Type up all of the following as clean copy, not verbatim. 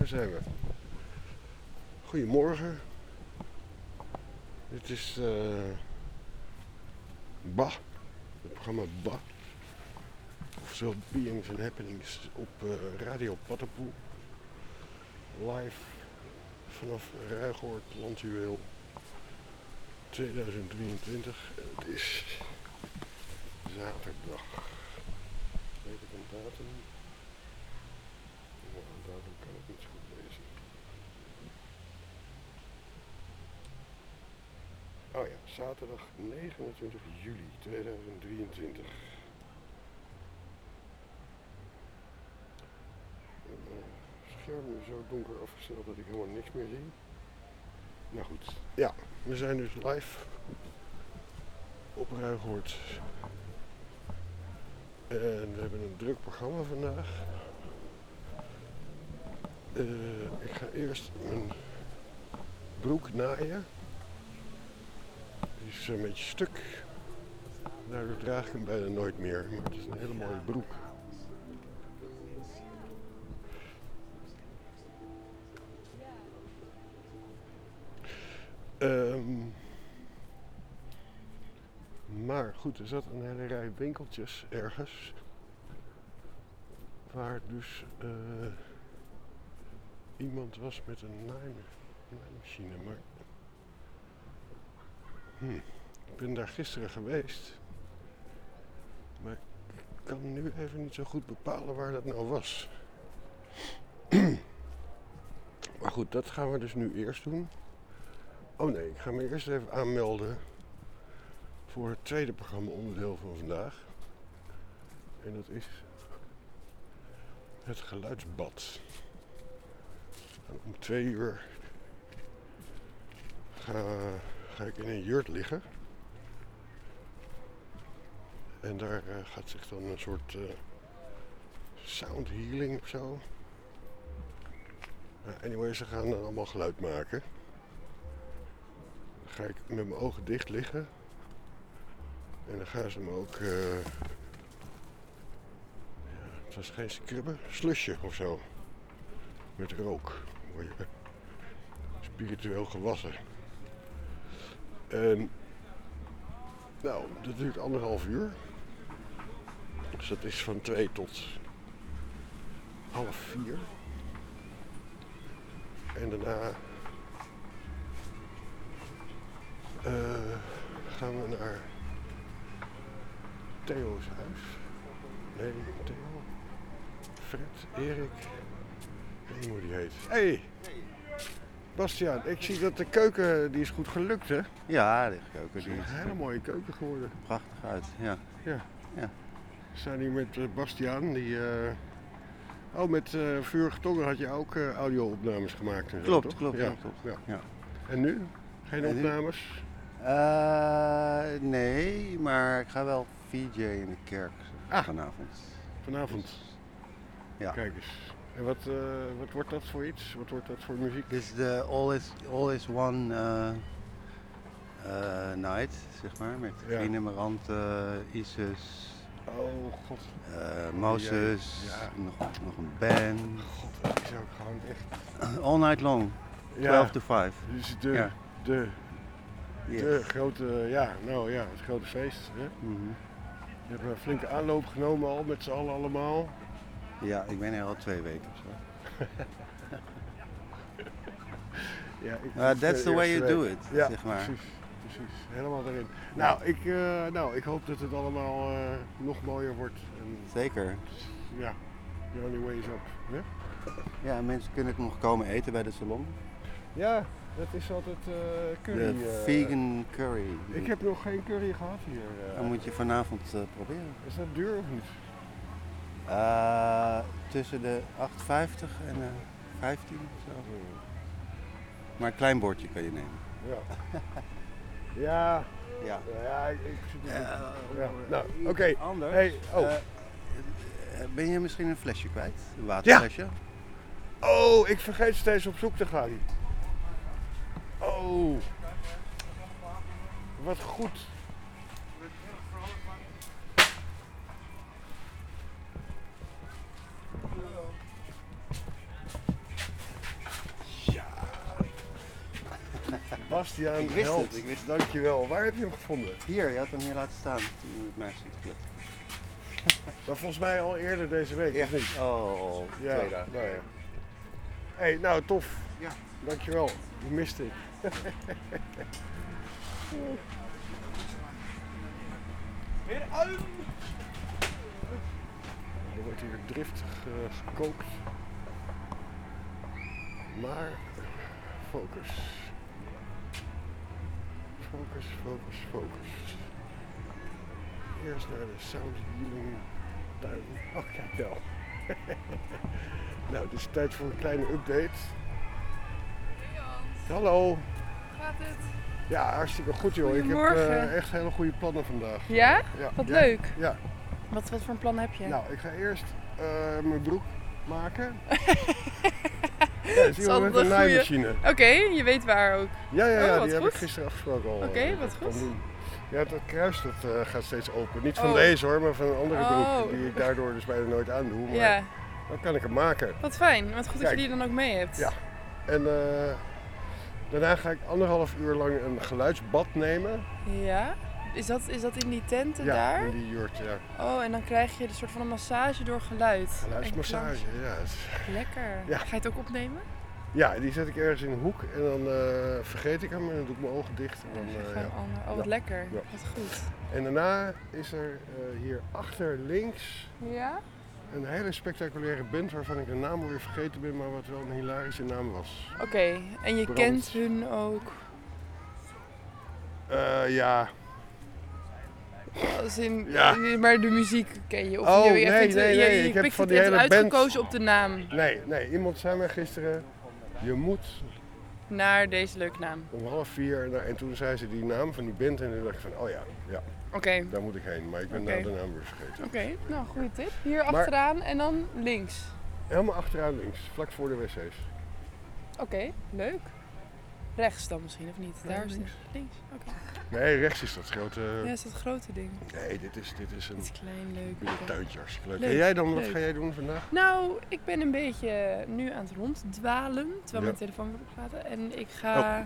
zijn we. Goedemorgen. Dit is BA, het programma BA. Oftewel Beings and Happenings op Radio Paddenpoel. Live vanaf Ruigoord, Landjuweel 2023. Het is zaterdag. Weet ik een datum? Nou, een datum kan ik niet goed lezen. Oh ja, zaterdag 29 juli 2023. Het scherm is zo donker afgesteld dat ik helemaal niks meer zie. Nou goed, ja, we zijn dus live op Ruigoord. En we hebben een druk programma vandaag. Ik ga eerst mijn broek naaien. Die is een beetje stuk. Daardoor draag ik hem bijna nooit meer. Maar het is een hele mooie broek. Maar goed, er zat een hele rij winkeltjes ergens. Waar dus iemand was met een naaimachine. Maar ik ben daar gisteren geweest. Maar ik kan nu even niet zo goed bepalen waar dat nou was. Maar goed, dat gaan we dus nu eerst doen. Oh nee, ik ga me eerst even aanmelden voor het tweede programma-onderdeel van vandaag. En dat is het geluidsbad. En om 2 uur ga ik in een jurt liggen. En daar gaat zich dan een soort sound healing of zo. Anyway, ze gaan dan allemaal geluid maken. Dan ga ik met mijn ogen dicht liggen. En dan gaan ze me ook... het was geen scrubben, slusje of zo. Met rook. Word je spiritueel gewassen. En... Nou, dat duurt 1,5 uur. Dus dat is van 2 tot 3:30. En daarna gaan we naar Theo's huis. Nee, Theo. Fred, Erik. Ik weet niet hoe die heet. Hey! Bastiaan, ik zie dat de keuken, die is goed gelukt, hè? Ja, de keuken Het is die een hele mooie keuken geworden. prachtig uit. Ja. Ja. Ja. We staan hier met Bastiaan, die... met Vurige Tongen had je ook audio-opnames gemaakt en zo, Klopt, toch? klopt, Ja. klopt. Ja. Ja. En nu? Geen En nu? opnames? Nee, maar ik ga wel VJ in de kerk vanavond. Vanavond? Ja. Kijk eens. En wat wordt dat voor iets? Wat wordt dat voor muziek? Dit is de All is One night, zeg maar, met Grine Marante, Isis, Oh god. Moses, Ja. nog een band. God, dat is ook gewoon echt... All night long, 12 to 5. Dus Ja. de Yes. grote, het grote feest. Hè? Mhm. Je hebt een flinke aanloop genomen al, met z'n allen allemaal. Ja, ik ben er al 2 weken of zo. Ja, That's the way you do it, ja, zeg maar. Precies. Helemaal erin. Nou, ik hoop dat het allemaal nog mooier wordt. En, Zeker. ja, the only way is up. Hè? Ja, mensen kunnen nog komen eten bij de salon. Ja, dat is altijd curry. De vegan curry. Ik heb nog geen curry gehad hier. Dan moet je vanavond proberen. Is dat duur of niet? Tussen de 8,50 en 15 of zo. Maar een klein bordje kan je nemen. Ja. Ja. Ik zit Nou, oké. Anders. Hey, ben je misschien een flesje kwijt? Een waterflesje? Oh, ik vergeet steeds op zoek te gaan. Oh. Wat goed. Sebastiaan Ik wist Held. het, ik wist het. Dankjewel. Waar heb je hem gevonden? Hier, je had hem hier laten staan toen je met mij stond te kletsen. Maar volgens mij al eerder deze week, Ja. of niet? Oh, Ja, 2 dagen. nou ja. Hey, nou tof. Ja. Dankjewel. Die miste ik. Weer uit! Er wordt hier driftig gekookt. Maar focus. Focus, focus, focus. Eerst naar de Sound Healing tuin. Oh, kijk wel. Nou, het is tijd voor een kleine update. Hallo. Gaat het? Ja, hartstikke goed joh. Ik heb Goedemorgen. echt hele goede plannen vandaag. Ja? Ja. Wat Ja. leuk. Ja. Wat voor een plan heb je? Nou, ik ga eerst mijn broek maken. Ja, dat is iemand met altijd een een goeie. naaimachine. Oké, je weet waar ook. Ja, ja, Oh, ja wat die heb goed. ik gisteren afgesproken al. Oké, dat wat ik kan goed. doen. Ja, het kruis dat, gaat steeds open. Niet van Oh. deze hoor, maar van een andere Oh. broek die ik daardoor dus bijna nooit aandoe. Maar Ja, dan kan ik hem maken. wat fijn. Wat goed dat Kijk. je die dan ook mee hebt. Ja. En daarna ga ik 1,5 uur lang een geluidsbad nemen. Ja? Is dat in die tenten Ja, daar? in die jurt, ja. Oh, en dan krijg je een soort van een massage door geluid. Geluidsmassage, En klank. ja. Het is- Lekker. Ja. Ga je het ook opnemen? Ja, die zet ik ergens in een hoek en dan vergeet ik hem en dan doe ik mijn ogen dicht. En, dan, Gewoon ja. allemaal- Oh, wat Ja. lekker. Ja. Wat goed. En daarna is er hier achter links Ja? een hele spectaculaire band waarvan ik de naam alweer vergeten ben, maar wat wel een hilarische naam was. Oké, en je Brand. kent hun ook? Ja. Als in, Ja. maar de muziek ken je? Of Oh, je nee, vindt- nee, je, nee, je ik heb pikt van het die echt hele band- uitgekozen op de naam. Nee. Iemand zei mij gisteren, je moet Naar deze leuke naam. om 3:30. En toen zei ze die naam van die band en toen dacht ik van, oh ja, Oké, daar moet ik heen. Maar ik ben Oké. nou de naam weer vergeten. oké. Nou, goede tip. Hier Maar- achteraan en dan links. Helemaal achteraan links, vlak voor de wc's. Oké, leuk. Rechts dan misschien, of niet? Ja, Daar is het. links. Links, oké. Nee, rechts is dat grote... Ja, is dat grote ding. Nee, dit is een Iets klein, leuk. een oké. tuintje, hartstikke leuk. Leuk, En jij dan, wat leuk. ga jij doen vandaag? Nou, ik ben een beetje nu aan het ronddwalen, terwijl mijn Ja. telefoon wordt opgelaten. En ik ga...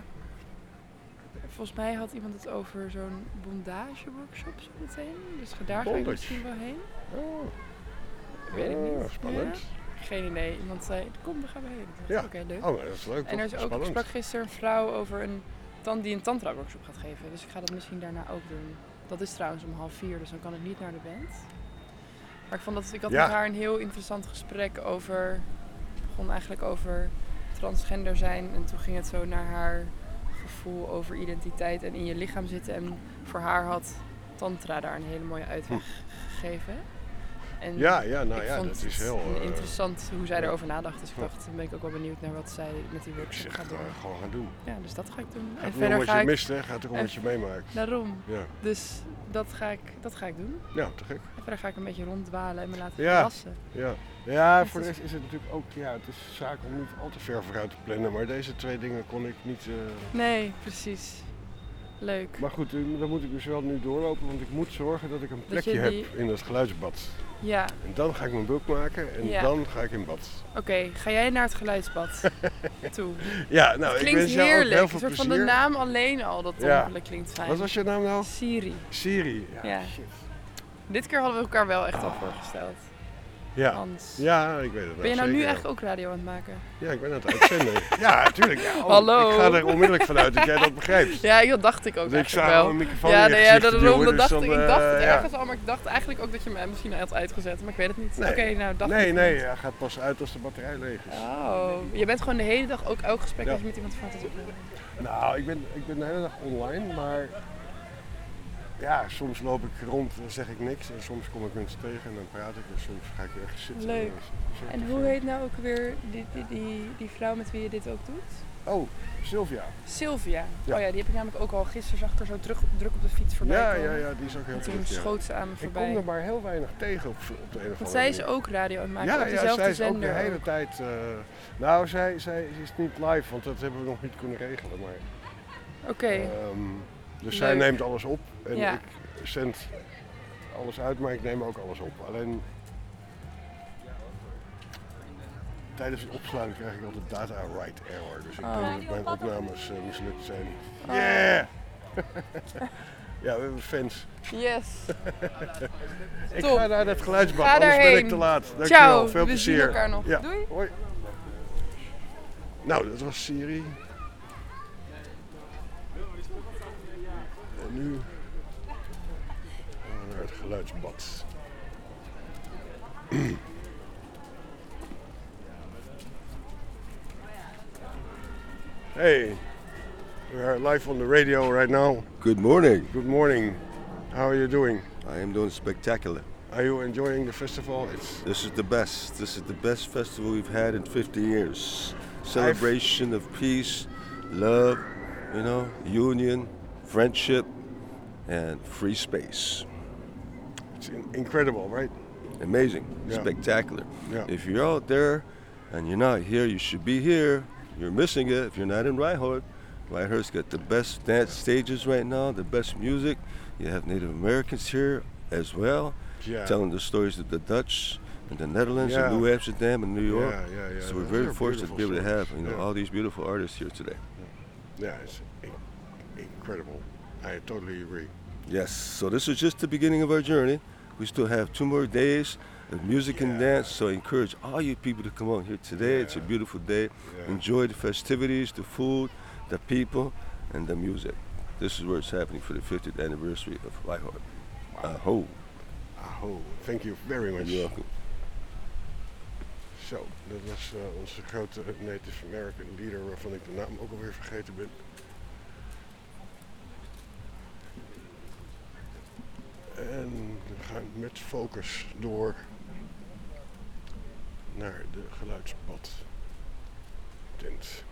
Volgens mij had iemand het over zo'n bondage-workshop zo meteen. Dus daar ga ik Bondage? misschien wel heen. Oh, Weet ik niet. spannend. Ja? Geen idee. Iemand zei, kom, daar gaan we heen. Ik dacht, Ja. Oké, leuk. Oh, maar dat is leuk En er is toch? ook, ik Spannend. sprak gisteren een vrouw over die een tantra-workshop gaat geven. Dus ik ga dat misschien daarna ook doen. Dat is trouwens om 3:30, dus dan kan ik niet naar de band. Maar ik had Ja. met haar een heel interessant gesprek over... Het begon eigenlijk over transgender zijn. En toen ging het zo naar haar gevoel over identiteit en in je lichaam zitten. En voor haar had tantra daar een hele mooie uitweg gegeven. En Ja, nou ik ja, vond dat is het heel... interessant hoe zij ja. erover nadacht. Dus ik Ja. dacht, dan ben ik ook wel benieuwd naar wat zij met die Ik workshop zeg, gaat doen. gewoon gaan doen. Ja, dus dat ga ik doen. Gaat En niet om verder wat ga je ik... mist, hè? Gaat erom en- wat je meemaakt. Daarom. Ja, Dus dat ga ik doen. ja, te gek. En verder ga ik een beetje ronddwalen en me laten Ja. verrassen. Ja, Dat voor de is- rest is het natuurlijk ook... Ja, het is zaak om niet al te ver vooruit te plannen. Maar deze 2 dingen kon ik niet... Nee, precies. Leuk. Maar goed, dan moet ik dus wel nu doorlopen. Want ik moet zorgen dat ik een Dat je plekje die- heb in het geluidsbad. Ja, En dan ga ik mijn broek maken en Ja. dan ga ik in bad. oké. Ga jij naar het geluidsbad toe? Ja, nou, Het ik klinkt wens jou ook heerlijk. heel Een veel soort plezier. van de naam alleen al, dat Ja. tompelen klinkt fijn. Wat was je naam nou? Siri. Siri. Ja. Shit. Dit keer hadden we elkaar wel echt al voorgesteld. Ja. Hans. Ja, ik weet het. Ben je nou zeker, nu ja. eigenlijk ook radio aan het maken? Ja, ik ben aan het uitzenden. Ja, natuurlijk. Ja, Hallo. Ik ga er onmiddellijk vanuit dat jij dat begrijpt. Ja, dat dacht ik ook Dus ik eigenlijk zou wel. een microfoon Ja, in je nee, gezicht daarom, duwen, dat dus dacht dan, ik. Ik dacht het ja. ergens al, maar ik dacht eigenlijk ook dat je mij misschien had uitgezet. Maar ik weet het niet. Nee. Oké, nou, dacht Nee, ik nee, niet. hij gaat pas uit als de batterij leeg is. Oh, je bent gewoon de hele dag, ook elk gesprek Ja. dat je met iemand vaart is opnemen. Nou, ik ben de hele dag online, maar ja, soms loop ik rond en zeg ik niks en soms kom ik mensen tegen en dan praat ik en soms ga ik ergens zitten. Leuk. Zo En te hoe veel. heet nou ook weer die vrouw met wie je dit ook doet? Oh, Sylvia. Sylvia. Ja. Oh ja, die heb ik namelijk ook al gisteren zag ik er zo druk op de fiets voorbij Ja, komen. ja, die is ook heel En toen druk, ja. schoot ze aan me Ik voorbij. kom er maar heel weinig tegen op de een of andere Want zij is manier. ook radio aan het maken, Ja, op ja, dezelfde zij is ook zender. de hele ook. tijd... nou, zij is niet live, want dat hebben we nog niet kunnen regelen. Maar, Oké, dus zij Leuk. neemt alles op en Ja. ik zend alles uit, maar ik neem ook alles op. Alleen... tijdens het opslaan krijg ik altijd data write error. Dus ik Oh. denk dat mijn opnames mislukt zijn. Oh. Yeah! Ja, we hebben fans. Yes. Ik Top. ga naar het geluidsbad, Ga anders ben daarheen. ik te laat. Dankjewel, Ciao, veel we plezier. zien elkaar nog. Ja. Doei. Hoi. Nou, dat was Siri. En nu gaan we naar het geluidsbad. Hey, we are live on the radio right now. Good morning. Good morning. How are you doing? I am doing spectacular. Are you enjoying the festival? This is the best. This is the best festival we've had in 50 years. Celebration of peace, love, union, friendship, and free space. It's incredible, right? Amazing. Yeah. Spectacular. Yeah. If you're out there and you're not here, you should be here. You're missing it if you're not in Rhyhort. Rhyhort's got the best dance stages right now, the best music. You have Native Americans here as well, Yeah. telling the stories of the Dutch and the Netherlands Yeah. and New Amsterdam and New York. Yeah. So we're Those very are fortunate to be able to have beautiful stories. all these beautiful artists here today. Yeah, it's incredible. I totally agree. Yes, so this is just the beginning of our journey. We still have 2 more days of music and dance, so I encourage all you people to come out here today. It's a beautiful day. Yeah. Enjoy the festivities, the food, the people, and the music. This is where it's happening for the 50th anniversary of Rhyhort. Aho. Aho, thank you very much. You're welcome. Zo, dat was onze grote Native American leader waarvan ik de naam ook alweer vergeten ben. En we gaan met focus door naar de geluidsbad tent.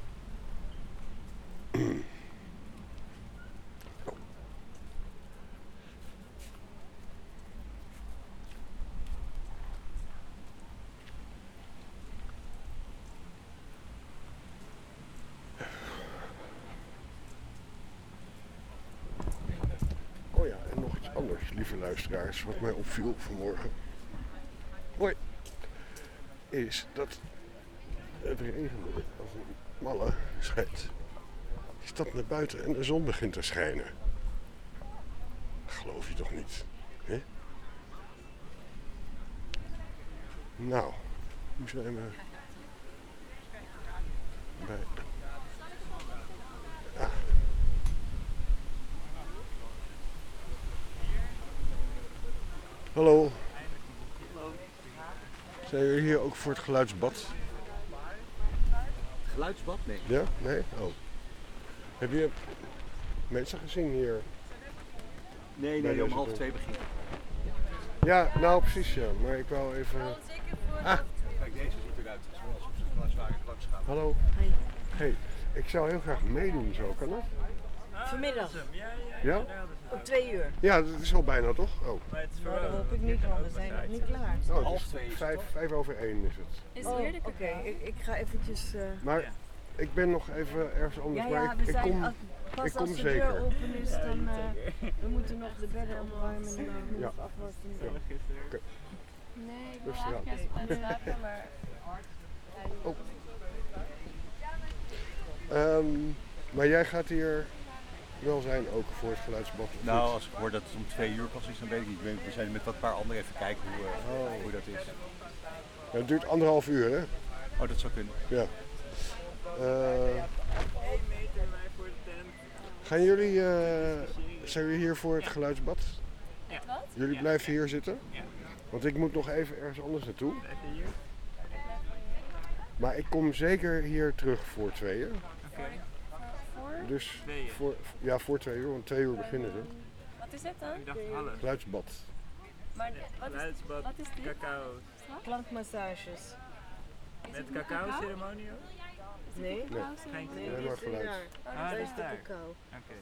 Oh ja, en nog iets anders, lieve luisteraars, wat mij opviel vanmorgen. Hoi. Is dat het regende als een malle schijnt. Je stapt naar buiten en de zon begint te schijnen. Geloof je toch niet? Hè? Nou, nu zijn we bij... Ah. Hallo. Zijn jullie hier ook voor het geluidsbad? Geluidsbad? Nee. Ja? Nee? Oh. Heb je mensen gezien hier? Nee, Bij om deze 1:30 begint het. Ja, nou precies ja. Maar ik wou even... Kijk, deze ziet eruit alsof ze glas waren langs gaan. Hallo. Hoi. Hey, ik zou heel graag meedoen zo, kan dat? Vanmiddag Ja? om 2 uur. Ja, dat is al bijna toch? Oh. Nou, dat hoop ik niet, want we zijn nog niet klaar. Oh, het is 5:05 is het. Is het weer de Oké, ik ga eventjes... Maar ik ben nog even ergens anders. ja, maar ja, ik we zijn... kom... pas ik kom als de zeker. deur open is, dan... we moeten nog de bedden opruimen en dan moet Ja. nog afwassen. Ja. Oké. Nee, ik wil eigenlijk even slapen, maar... Maar jij gaat hier wel zijn ook voor het geluidsbad? of Nou, niet? als ik hoor dat het om 2 uur pas is, dan weet ik niet. We zijn met wat paar anderen even kijken hoe dat is. Ja, het duurt 1,5 uur, hè? Oh, dat zou kunnen. Ja. Gaan jullie, zijn jullie hier voor het geluidsbad? Ja. Jullie blijven hier zitten? Ja. Want ik moet nog even ergens anders naartoe. Maar ik kom zeker hier terug voor 2 uur. Oké. Dus 2 uur. voor 2 uur, want 2 uur beginnen ze. Wat is dit dan? Ik dacht half. Geluidsbad. Maar wat is dit? Cacao. Klankmassages. Met cacao ceremonie ook? Nee? Nee. Geen Nee, Alleen die maar is geluid. daar. Ah, Daar dat is is de daar. cacao. Oké.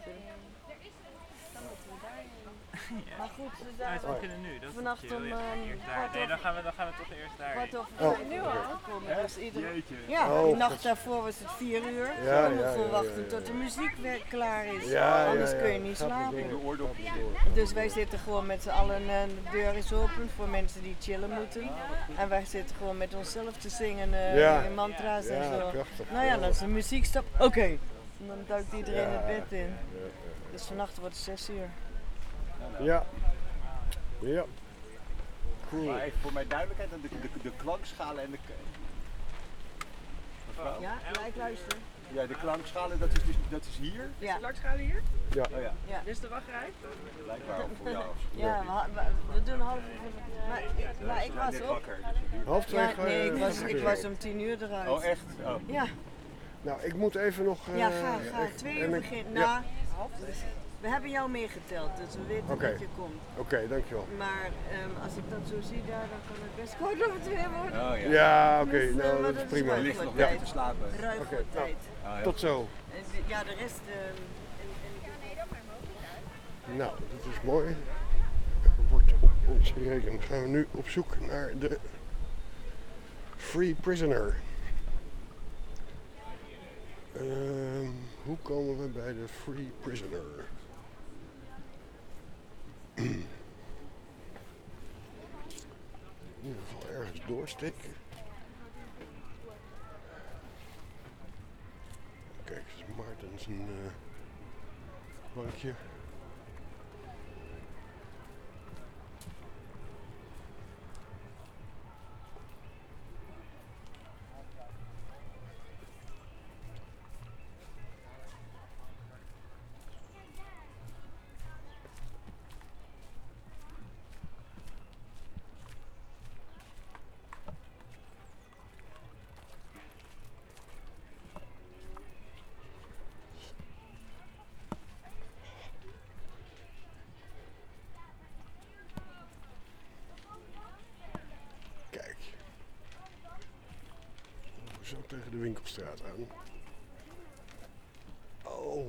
Maar goed, we Nou, zijn we beginnen nu. Dat is vannacht chill, om ja. Eerst daar. kwart Nee, over- dan gaan we toch eerst daar. kwart over Oh. 5 uur gekomen. Dus was iedereen. Jeetje. Ja, Oh, die nacht God. daarvoor was het 4 uur. Ja, Dan ja, moeten we ja, wachten ja, tot de ja. muziek weer klaar is. Ja, Anders ja, ja. kun je niet Gaat maar slapen. door. De oordopjes door. Dus wij zitten gewoon met z'n allen, de deur is open voor mensen die chillen moeten. En wij zitten gewoon met onszelf te zingen, Ja. mantra's en Ja, zo. prachtig. Nou ja, dan is de muziek stop. Oké. En dan duikt iedereen Ja. het bed in. Dus vannacht wordt het 6 uur. Ja. Ja. Cool. Maar even voor mijn duidelijkheid, de klankschalen en de... Mevrouw? Ja, ik luister. Ja, de klankschalen, dat is hier? Ja. Langschade hier? Ja. Oh ja, Ja. Dit is de wachtrij? blijkbaar ook voor jou. Ja, we doen half uur. Maar ik Ja, was net ook. wakker, dus het duurt. Half 2 Ja, ga nee, je... ik was om 10 uur eruit. Oh echt? Oh. Ja, Nou, ik moet even nog... ja, ga. 2 uur en ik- beginnen. ja. Nou, we hebben jou meegeteld, dus we weten Oké. dat je komt. Oké, dankjewel. Maar als ik dat zo zie daar, dan kan het best kort over 2 worden. Oh ja. Ja, oké. Dus, Nou, maar dat is dat is prima. Je ligt nog Ja. lekker te slapen. Ruim Oké, voor nou. tijd. Ah, ja. Tot zo. Ja, de rest... Nou, dat is mooi. Er wordt op ons gerekend. Dan gaan we nu op zoek naar de Free Prisoner. Hoe komen we bij de Free Prisoner? In ieder geval ergens doorsteken. Kijk, dat is Maarten zijn bankje. Kijk. Zo tegen de winkelstraat aan. Oh.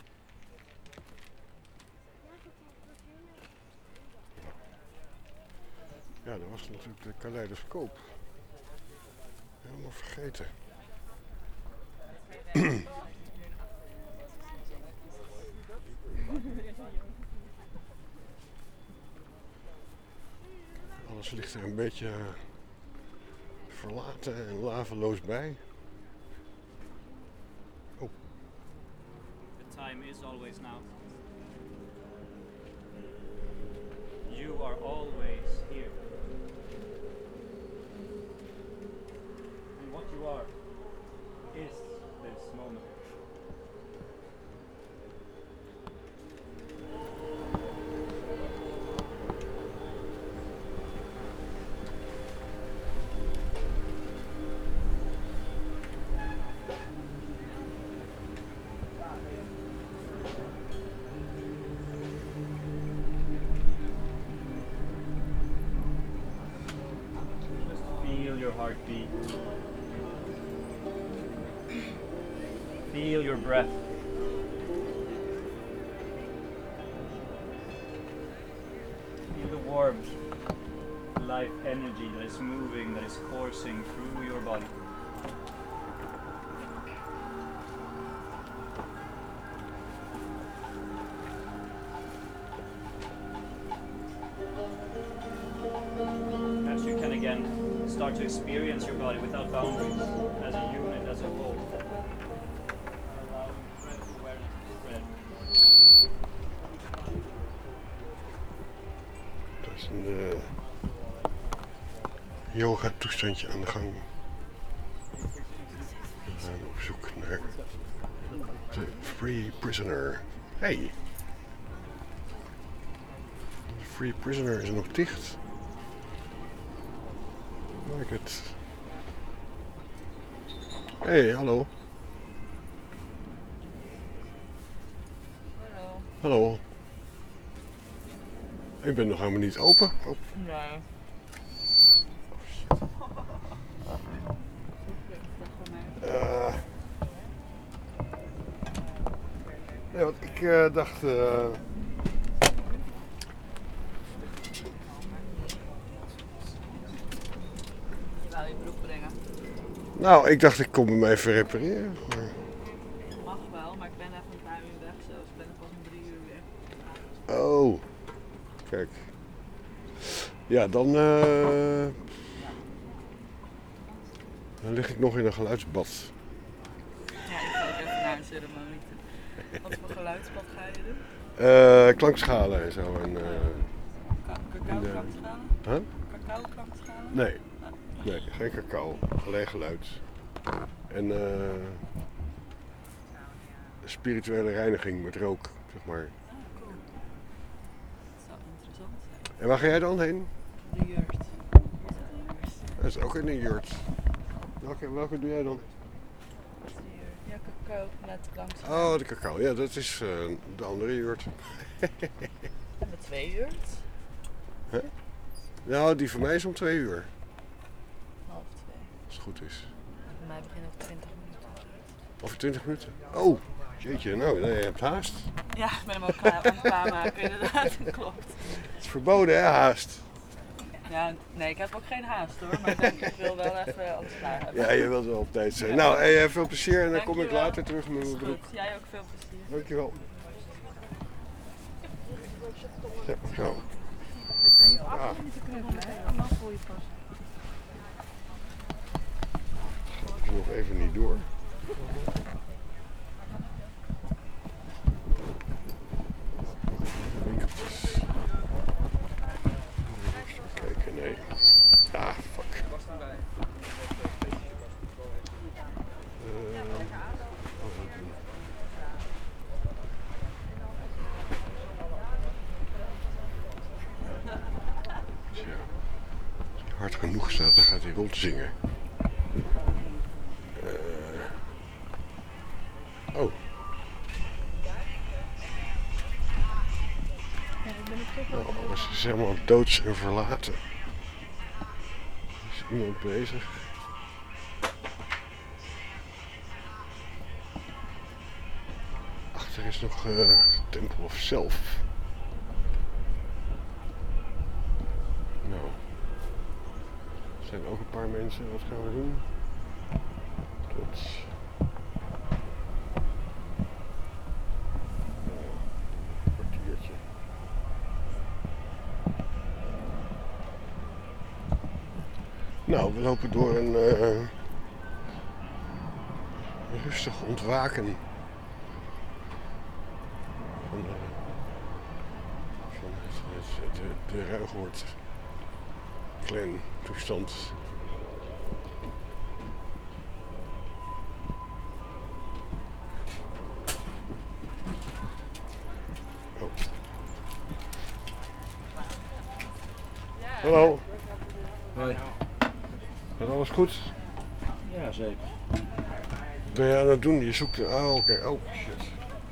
Ja, dat was natuurlijk de kaleidoscoop. Helemaal vergeten. Alles ligt er een beetje verlaten en laveloos bij. The time is always now. You are always here. And what you are is this moment. Just feel your heartbeat. Feel your breath. Feel the warmth, life energy that is moving, that is coursing through your body. As you can again start to experience your body without boundaries, as a unit, as a whole. Allowing breath awareness to spread. Er is een yoga toestandje aan de gang. We gaan op zoek naar de Free Prisoner. Hey! De Free Prisoner is nog dicht. Like het. Hey, hallo. Hallo. Ik ben nog helemaal niet open. Oh. Nee. Nee, want ik dacht... Je wou je broek brengen. Nou, ik dacht ik kom hem even repareren. Maar... Mag wel, maar ik ben even een paar uur weg zelfs. Ik ben er pas om 3 uur weer. Oh, kijk. Ja, dan lig ik nog in een geluidsbad. Ja, ik ga ook even naar een ceremonie toe. Wat voor geluidsbad ga je doen? Klankschalen en zo. En, Cacao-klankschalen? huh? Cacao-klankschalen? Nee, nee, geen cacao. Alleen geluid. En spirituele reiniging met rook, zeg maar. Cool. Dat zou interessant zijn. En waar ga jij dan heen? De jurt. Dat is ook in een jurt. Welke doe jij dan? Ja, cacao met klankschalen. Oh, de cacao. Ja, dat is de andere jurt. Met 2 jurt? Huh? Nou, die van mij is om 2 uur. Half 2. Als het goed is. Bij mij begint over 20 minuten. Over 20 minuten? Oh, jeetje. Nou, je hebt haast. Ja, ik ben hem ook klaar aan het klaarmaken, inderdaad. Klopt. Het is verboden, hè, haast. Ja, nee, ik heb ook geen haast hoor, maar ik wil wel even alles klaar hebben. Ja, je wilt wel op tijd zijn. Nou, veel plezier en dan kom ik later terug met mijn broek. Goed, jij ook veel plezier. Dankjewel. Ja, zo. Ah. Gaat er nog even niet door. Winkeltjes. Even kijken, nee. Ah, fuck. Hard genoeg staat, dan gaat hij rondzingen. Oh. Nou, alles is helemaal doods en verlaten. Er is iemand bezig. Achter is nog Temple of Self. Nou. Er zijn ook een paar mensen. Wat gaan we doen? Tot... een kwartiertje. Nou, we lopen door een rustig ontwaken van de Ruigoord clan toestand. Oh. Hallo. Hoi. Gaat alles goed? Ja, zeker. Wat ben je aan het doen? Je zoekt... Oh, oké. Oh, shit.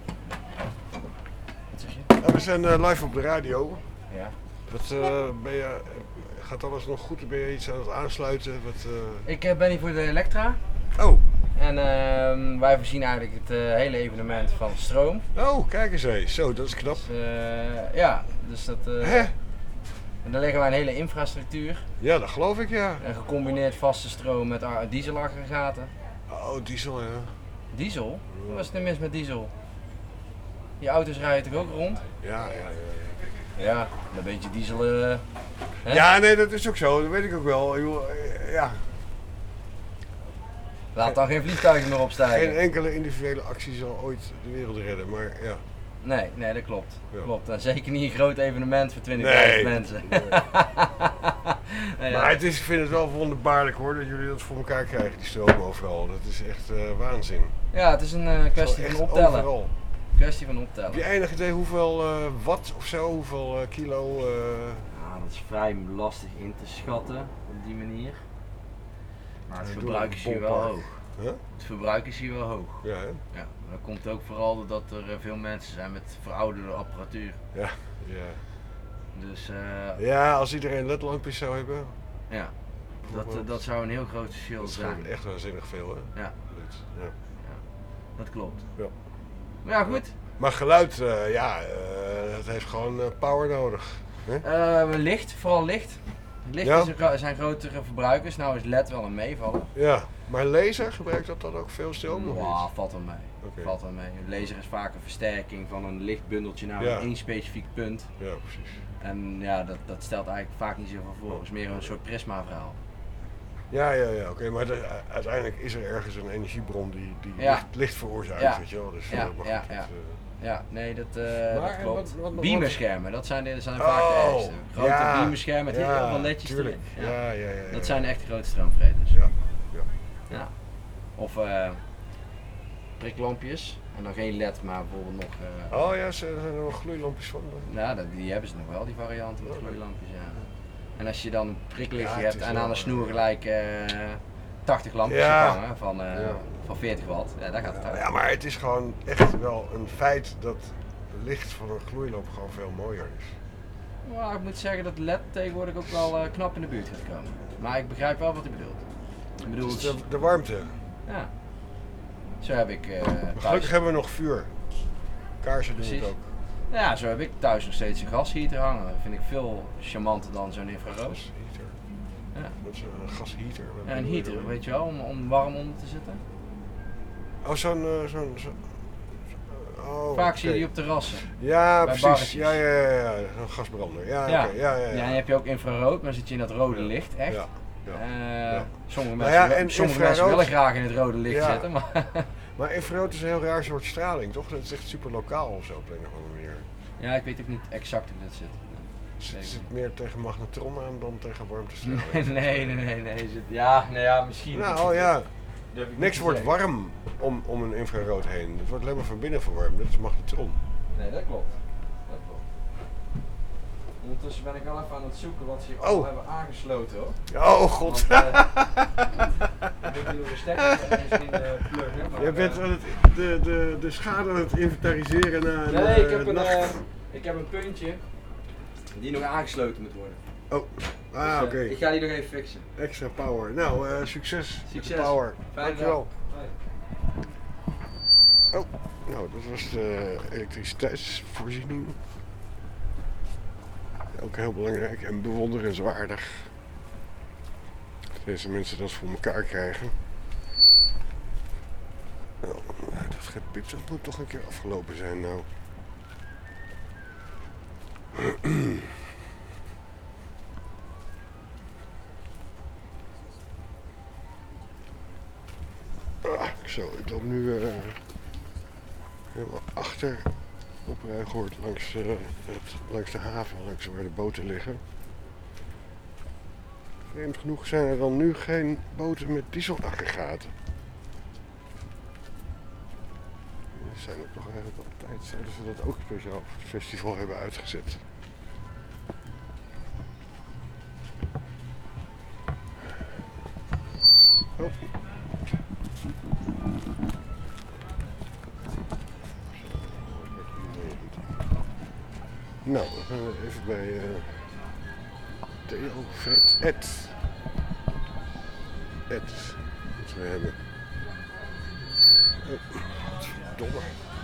Wat zeg je? We zijn live op de radio. Ja. Wat ben je... Gaat alles nog goed? Ben je iets aan het aansluiten? Ik ben hier voor de Elektra. Oh. En wij voorzien eigenlijk het hele evenement van stroom. Oh, kijk eens hé. Zo, dat is knap. Dus, ja, dus dat... Hè? En daar leggen wij een hele infrastructuur. Ja, dat geloof ik, ja. En gecombineerd vaste stroom met dieselaggregaten. Oh, diesel, ja. Diesel? Wat is er mis met diesel? Je auto's rijden toch ook rond? Ja. Ja, een beetje diesel... hè? Ja, nee, dat is ook zo. Dat weet ik ook wel. Ja. Laat dan geen vliegtuigen meer opstijgen. Geen enkele individuele actie zal ooit de wereld redden, maar ja. Nee, dat klopt. Ja. Klopt. En zeker niet een groot evenement voor 20.000 mensen. Nee. Maar ik vind het wel wonderbaarlijk hoor, dat jullie dat voor elkaar krijgen, die stroom overal. Dat is echt waanzin. Ja, het is een kwestie van optellen. Overal. Kwestie van optellen. Heb je enig idee hoeveel watt of zo, hoeveel kilo? Ja, dat is vrij lastig in te schatten op die manier. Maar het verbruik is hier wel hoog. Huh? Het verbruik is hier wel hoog. Ja, hè? Ja, dat komt ook vooral doordat er veel mensen zijn met verouderde apparatuur. Ja. Dus ja, als iedereen ledlampjes zou hebben. ja, dat zou een heel groot verschil Dat is zijn. gewoon echt waanzinnig veel, hè? Ja. Ja. Dat klopt. Ja. Maar ja, goed. Maar geluid, dat heeft gewoon power nodig. Hè? Licht, vooral licht. Licht zijn grotere verbruikers, nou is LED wel een meevaller. Ja, maar laser, gebruikt dat dan ook veel stroom? Valt wel mee. Valt wel mee. Een laser is vaak een versterking van een lichtbundeltje naar één specifiek punt. Ja, precies. En ja, dat stelt eigenlijk vaak niet zoveel voor. Het is meer een soort prisma verhaal. Ja, oké, maar uiteindelijk is er ergens een energiebron die licht veroorzaakt, weet je wel. Dus, dat klopt. Beamerschermen, dat zijn vaak de ergste. Grote beamerschermen met heel veel ledjes erin. Dat zijn echt grote stroomvreters. Ja. Of priklampjes. En dan geen LED, maar bijvoorbeeld nog... er zijn er nog gloeilampjes van dan? Ja, die hebben ze nog wel, die varianten met gloeilampjes, En als je dan een priklichtje hebt en aan de snoer gelijk 80 lampjes hangen van 40 watt, dat gaat het uit. Ja, maar het is gewoon echt wel een feit dat licht van een gloeilamp gewoon veel mooier is. Nou, ik moet zeggen dat LED tegenwoordig ook wel knap in de buurt gaat komen. Maar ik begrijp wel wat hij bedoelt. Ik bedoel, dus de warmte. Ja. Zo heb ik gelukkig hebben we nog vuur. Kaarsen doen het ook. Ja, zo heb ik thuis nog steeds een gasheater hangen. Dat vind ik veel charmanter dan zo'n infrarood. Gasheater? Ja. Dat is een gasheater. Ja, een heater, weet je wel, om warm onder te zitten. Oh, zo'n vaak zie je die op terrassen. Ja, precies. Ja, een gasbrander. Ja. En dan heb je ook infrarood, maar dan zit je in dat rode licht, echt. Sommige mensen willen graag in het rode licht zitten, maar infrarood is een heel raar soort straling, toch? Dat is echt super lokaal of zo op een of andere manier. Ja, ik weet ook niet exact hoe dat zit. Het zit meer tegen magnetron aan dan tegen warmtestraling. Nee, misschien. Nou ja, niks wordt warm om een infrarood heen. Het wordt alleen maar van binnen verwarmd, dat is magnetron. Nee, dat klopt. Ondertussen ben ik al even aan het zoeken wat ze hier al hebben aangesloten, hoor. Oh god. Want, ik weet niet hoe de stekker misschien pluggen. Je bent de schade aan het inventariseren na ik heb een puntje die nog aangesloten moet worden. Oh, oké. Ik ga die nog even fixen. Extra power. Nou, succes. Succes. Power. Dankjewel. Oh, nou, dat was de elektriciteitsvoorziening. Ook heel belangrijk en bewonderenswaardig. Dat deze mensen dat voor elkaar krijgen. Nou, dat gepiept, dat moet toch een keer afgelopen zijn nou. Zo, ik loop nu helemaal achter op Ruigoord langs de haven, langs waar de boten liggen. Vreemd genoeg zijn er dan nu geen boten met dieselaggregaten. Die zijn er toch eigenlijk altijd, zouden ze dat ook speciaal voor het festival hebben uitgezet. Oh. Nou, we gaan even bij Theo, Fred, Ed, moeten we hebben. Oh, verdomme.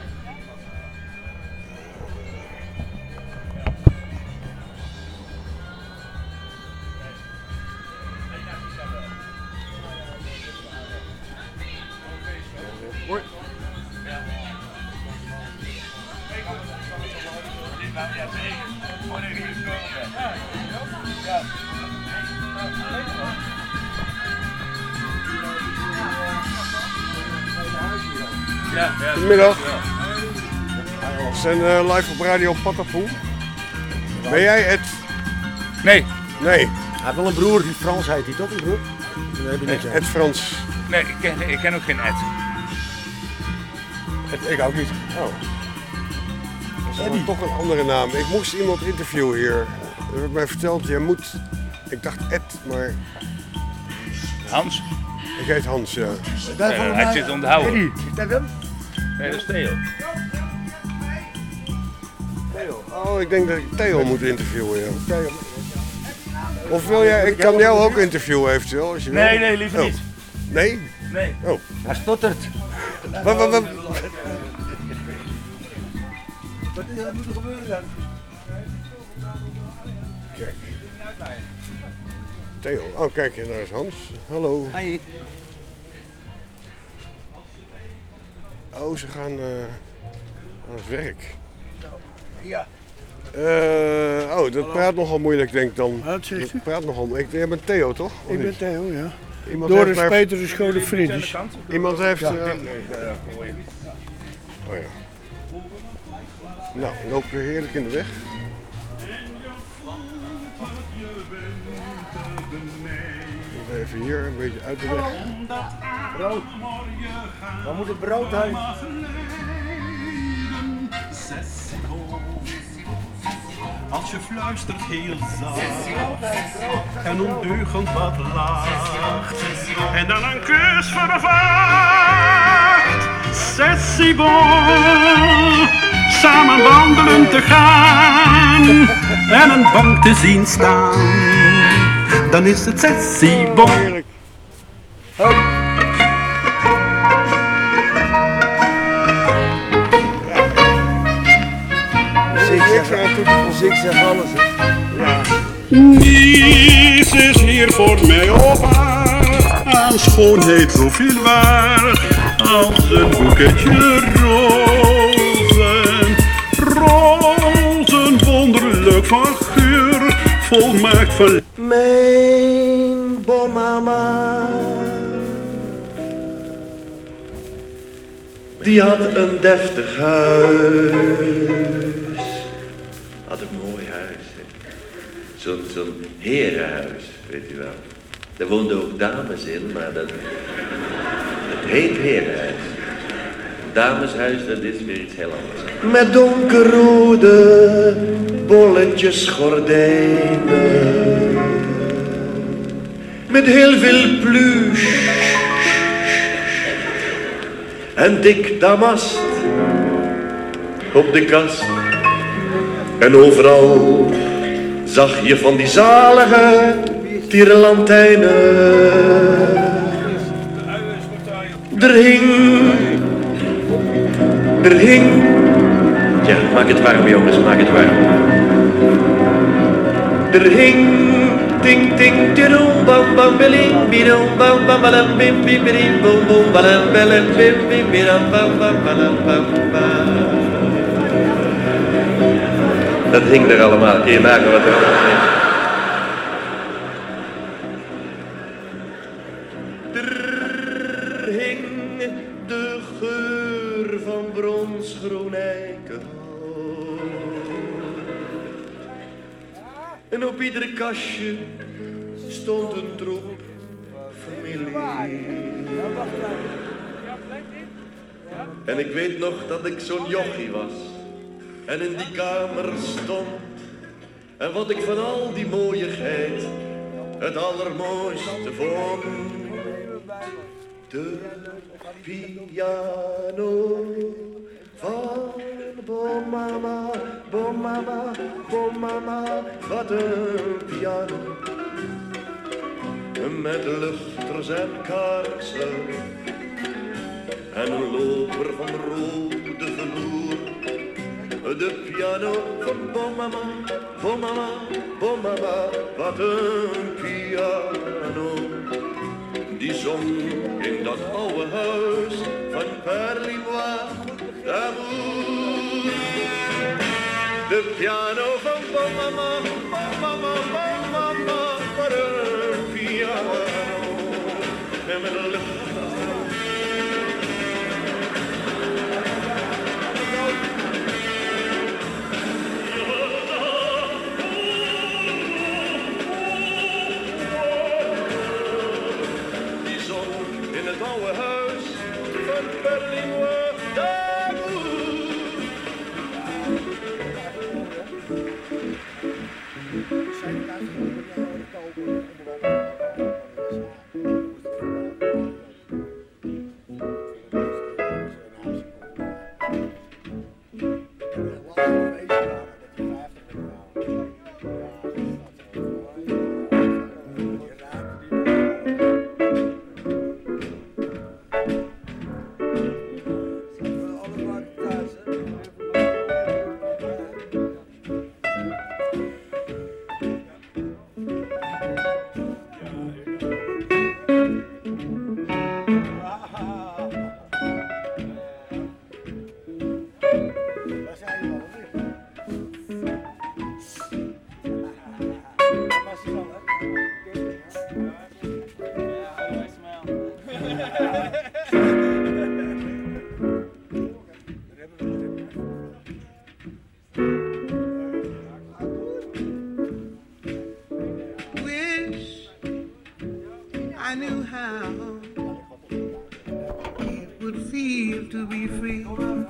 Hoi. Goedemiddag. We zijn live op Radio Patapoe. Ben jij Ed? Nee. Nee. Hij heeft wel een broer, die Frans heet hij toch, een broer? Ed Frans. Nee, ik ken ook geen Ed. Ik ook niet. Oh. Dat is toch een andere naam. Ik moest iemand interviewen hier. Er werd mij verteld, jij moet... Ik dacht Ed, maar... Hans? Ik heet Hans, ja. Hij zit onthouden. Is dat hem? Nee, dat is Theo. Theo. Oh, ik denk dat ik Theo moet interviewen, ja. Theo. Of wil jij... Ik kan jou ook interviewen eventueel, als je wil. Nee, liever niet. Nee? Nee. Oh. Hij stottert. Wat moet er gebeuren dan? Kijk. Theo. Oh, kijk, daar is Hans. Hallo. Hi. Oh, ze gaan aan het werk. Ja. Dat praat nogal moeilijk, denk ik dan. Wat zegt u? Dat praat nogal moeilijk. Jij bent Theo, toch? Of Ik ben niet? Theo, ja. Iemand Doris heeft Peter de Schone Friedrich. Iemand heeft... Ja. Oh ja. Nou, we lopen weer heerlijk in de weg. Even hier, een beetje uit de weg. Brood. We moeten brood heen. Als je fluistert heel zacht en ondeugend wat lacht en dan een kus vervaagt, c'est si bon, samen wandelen te gaan en een bank te zien staan, dan is het c'est si bon. Muziek zegt alles, hè. Ja. Niets is hier voor mij op aard aan schoonheid zoveel waard als een boeketje rozen. Rozen wonderlijk van geur, volmaakt van... Mijn bonmama, die had een deftig huis. Had een mooi huis. Zo'n herenhuis, weet u wel. Daar woonden ook dames in, maar het heet herenhuis. Een dameshuis, dat is weer iets heel anders. Met donkerrode bolletjes gordijnen. Met heel veel pluche. En dik damast op de kast. En overal zag je van die zalige tierenlantijnen. Er hing. Ja, maak het warm jongens, maak het warm. Er hing. Ting ting tirum bam bam belim birum bam bam balam bim bim birim bum bum balam balam bim bim biram bam bam balam bam bam. Dat hing er allemaal. Kun je nagaan wat er allemaal is. Er hing de geur van bronsgroen eikenhout. En op ieder kastje stond een troep familie. En ik weet nog dat ik zo'n jochie was. En in die kamer stond. En wat ik van al die mooiigheid het allermooiste vond. De piano van bonmama, bonmama, bonmama. Wat een piano. Met luchters en kaarsen. En een loper van rode velour. De piano van bonmama, bonmama, bonmama, wat een piano. Die zong in dat oude huis van Perlinois d'amour. De piano van bonmama, bonmama, bonmama, wat een piano. En met een lucht. feel to be free.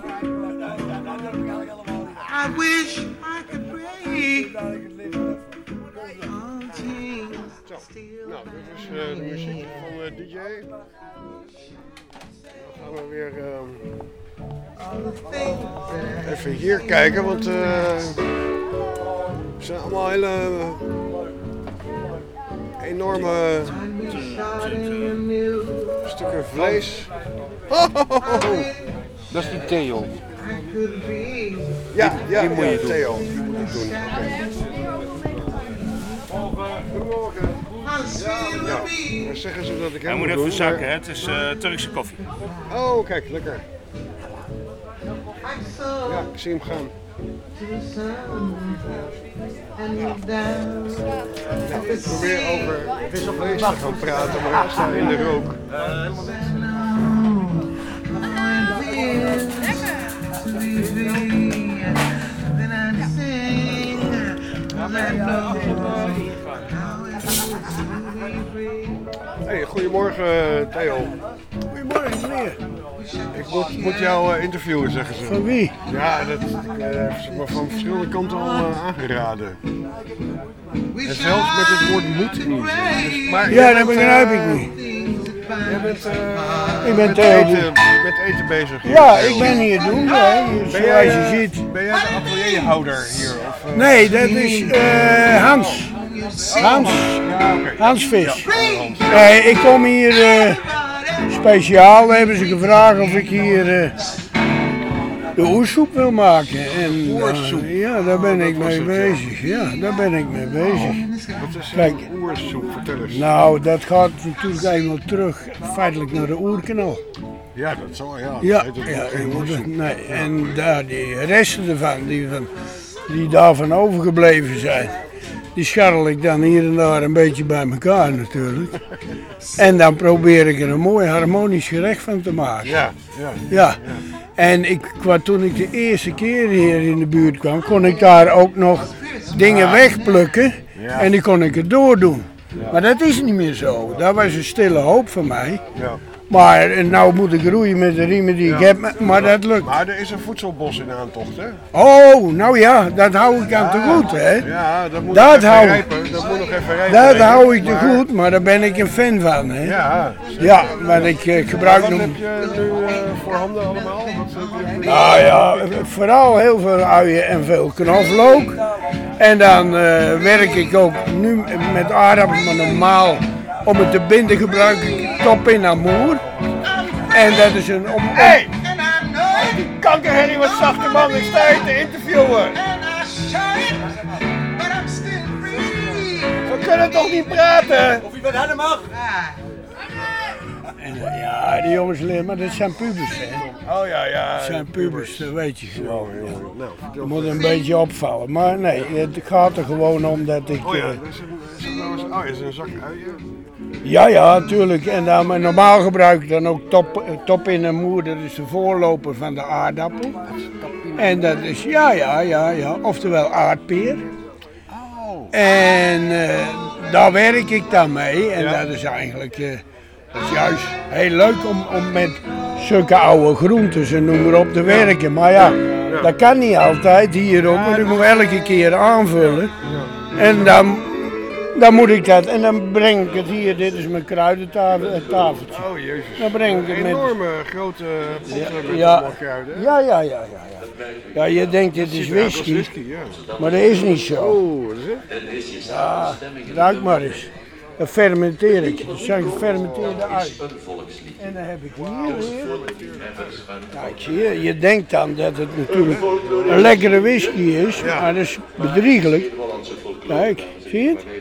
I wish I could break all chains still. Nou, dit is de muziek van DJ. Dan gaan we weer even hier kijken, want het zijn allemaal hele enorme stukken vlees. Dat is die Theo. Ja, die moet je doen. Theo. Die moet ik doen. Goedemorgen. Ja, dan zeggen ze dat ik Hij moet even zakken, hè? Het is Turkse koffie. Oh, kijk, lekker. Ja, ik zie hem gaan. Ja, ik probeer over vlees te gaan praten, maar ik sta in de rook. Hey, goedemorgen Theo. Goedemorgen meneer. Ik moet jou interviewen, zeggen ze. Van wie? Ja, dat heeft me van verschillende kanten al aangeraden. En zelfs met het woord moet niet. Dus, maar ja, dat begrijp ik niet. Jij bent met eten bezig hier. Ja, ik ben hier doen, zoals je ziet. Ben jij de atelierhouder hier? Of, nee, dat is Hans. Hans. Ja, okay. Hans Vis. Ik kom hier speciaal, hebben ze gevraagd of ik hier de oersoep wil maken. En ja, daar ben ik mee bezig. Ja, daar ben ik mee bezig. Wat is Kijk, oersoep? Vertel eens. Nou, dat gaat natuurlijk eenmaal terug, feitelijk naar de Oerkanaal. Ja, dat zal, ja. Ja, nee, en daar die resten ervan, die daarvan overgebleven zijn, die scharrel ik dan hier en daar een beetje bij elkaar natuurlijk. En dan probeer ik er een mooi harmonisch gerecht van te maken. Ja. En toen ik de eerste keer hier in de buurt kwam, kon ik daar ook nog dingen wegplukken en die kon ik erdoor doen. Maar dat is niet meer zo. Dat was een stille hoop van mij. Ja. Maar nou moet ik roeien met de riemen die ik heb, maar dat lukt. Maar er is een voedselbos in aantocht, hè? Oh, nou ja, dat hou ik aan te goed, hè? Ja, dat moet nog even rijpen. Dat hou ik te goed, maar daar ben ik een fan van, hè? Ja, maar ik gebruik nog... Wat heb je nu voor handen allemaal? Nou ja, vooral heel veel uien en veel knoflook. En dan werk ik ook nu met aardappelen, maar normaal om het te binden gebruik ik top in amour. En dat is een... Hey! Die kankerherrie wat zachte man, ik sta je te interviewen. We kunnen toch niet praten? Of je bent aan de mag? En, ja, die jongens leren, maar dat zijn pubers, hè. Oh ja. Dat zijn pubers, dat weet je zo. Nou, je moet een beetje opvallen. Maar nee, het gaat er gewoon om dat ik... Oh ja, is een zak uien? Ja, natuurlijk. En dan, maar normaal gebruik ik dan ook top in een moer. Dat is de voorloper van de aardappel. En dat is, ja. Oftewel aardpeer. En daar werk ik dan mee. En dat is eigenlijk... dat is juist heel leuk om met zulke oude groentes en noem maar op te werken. Maar ja, dat kan niet altijd hierom. Maar ik moet elke keer aanvullen. En dan moet ik dat, en dan breng ik het hier, dit is mijn kruidentafeltje. Oh jezus, dan breng ik het een enorme grote pot met kruiden. Ja. Ja, je denkt dit is whisky, maar dat is niet zo. Oh, wat is het? Ja, ruik maar eens. Dat fermenteer ik, dat zijn gefermenteerde uien. En dan heb ik hier weer. Kijk, je denkt dan dat het natuurlijk een lekkere whisky is, maar dat is bedriegelijk. Kijk, zie je het?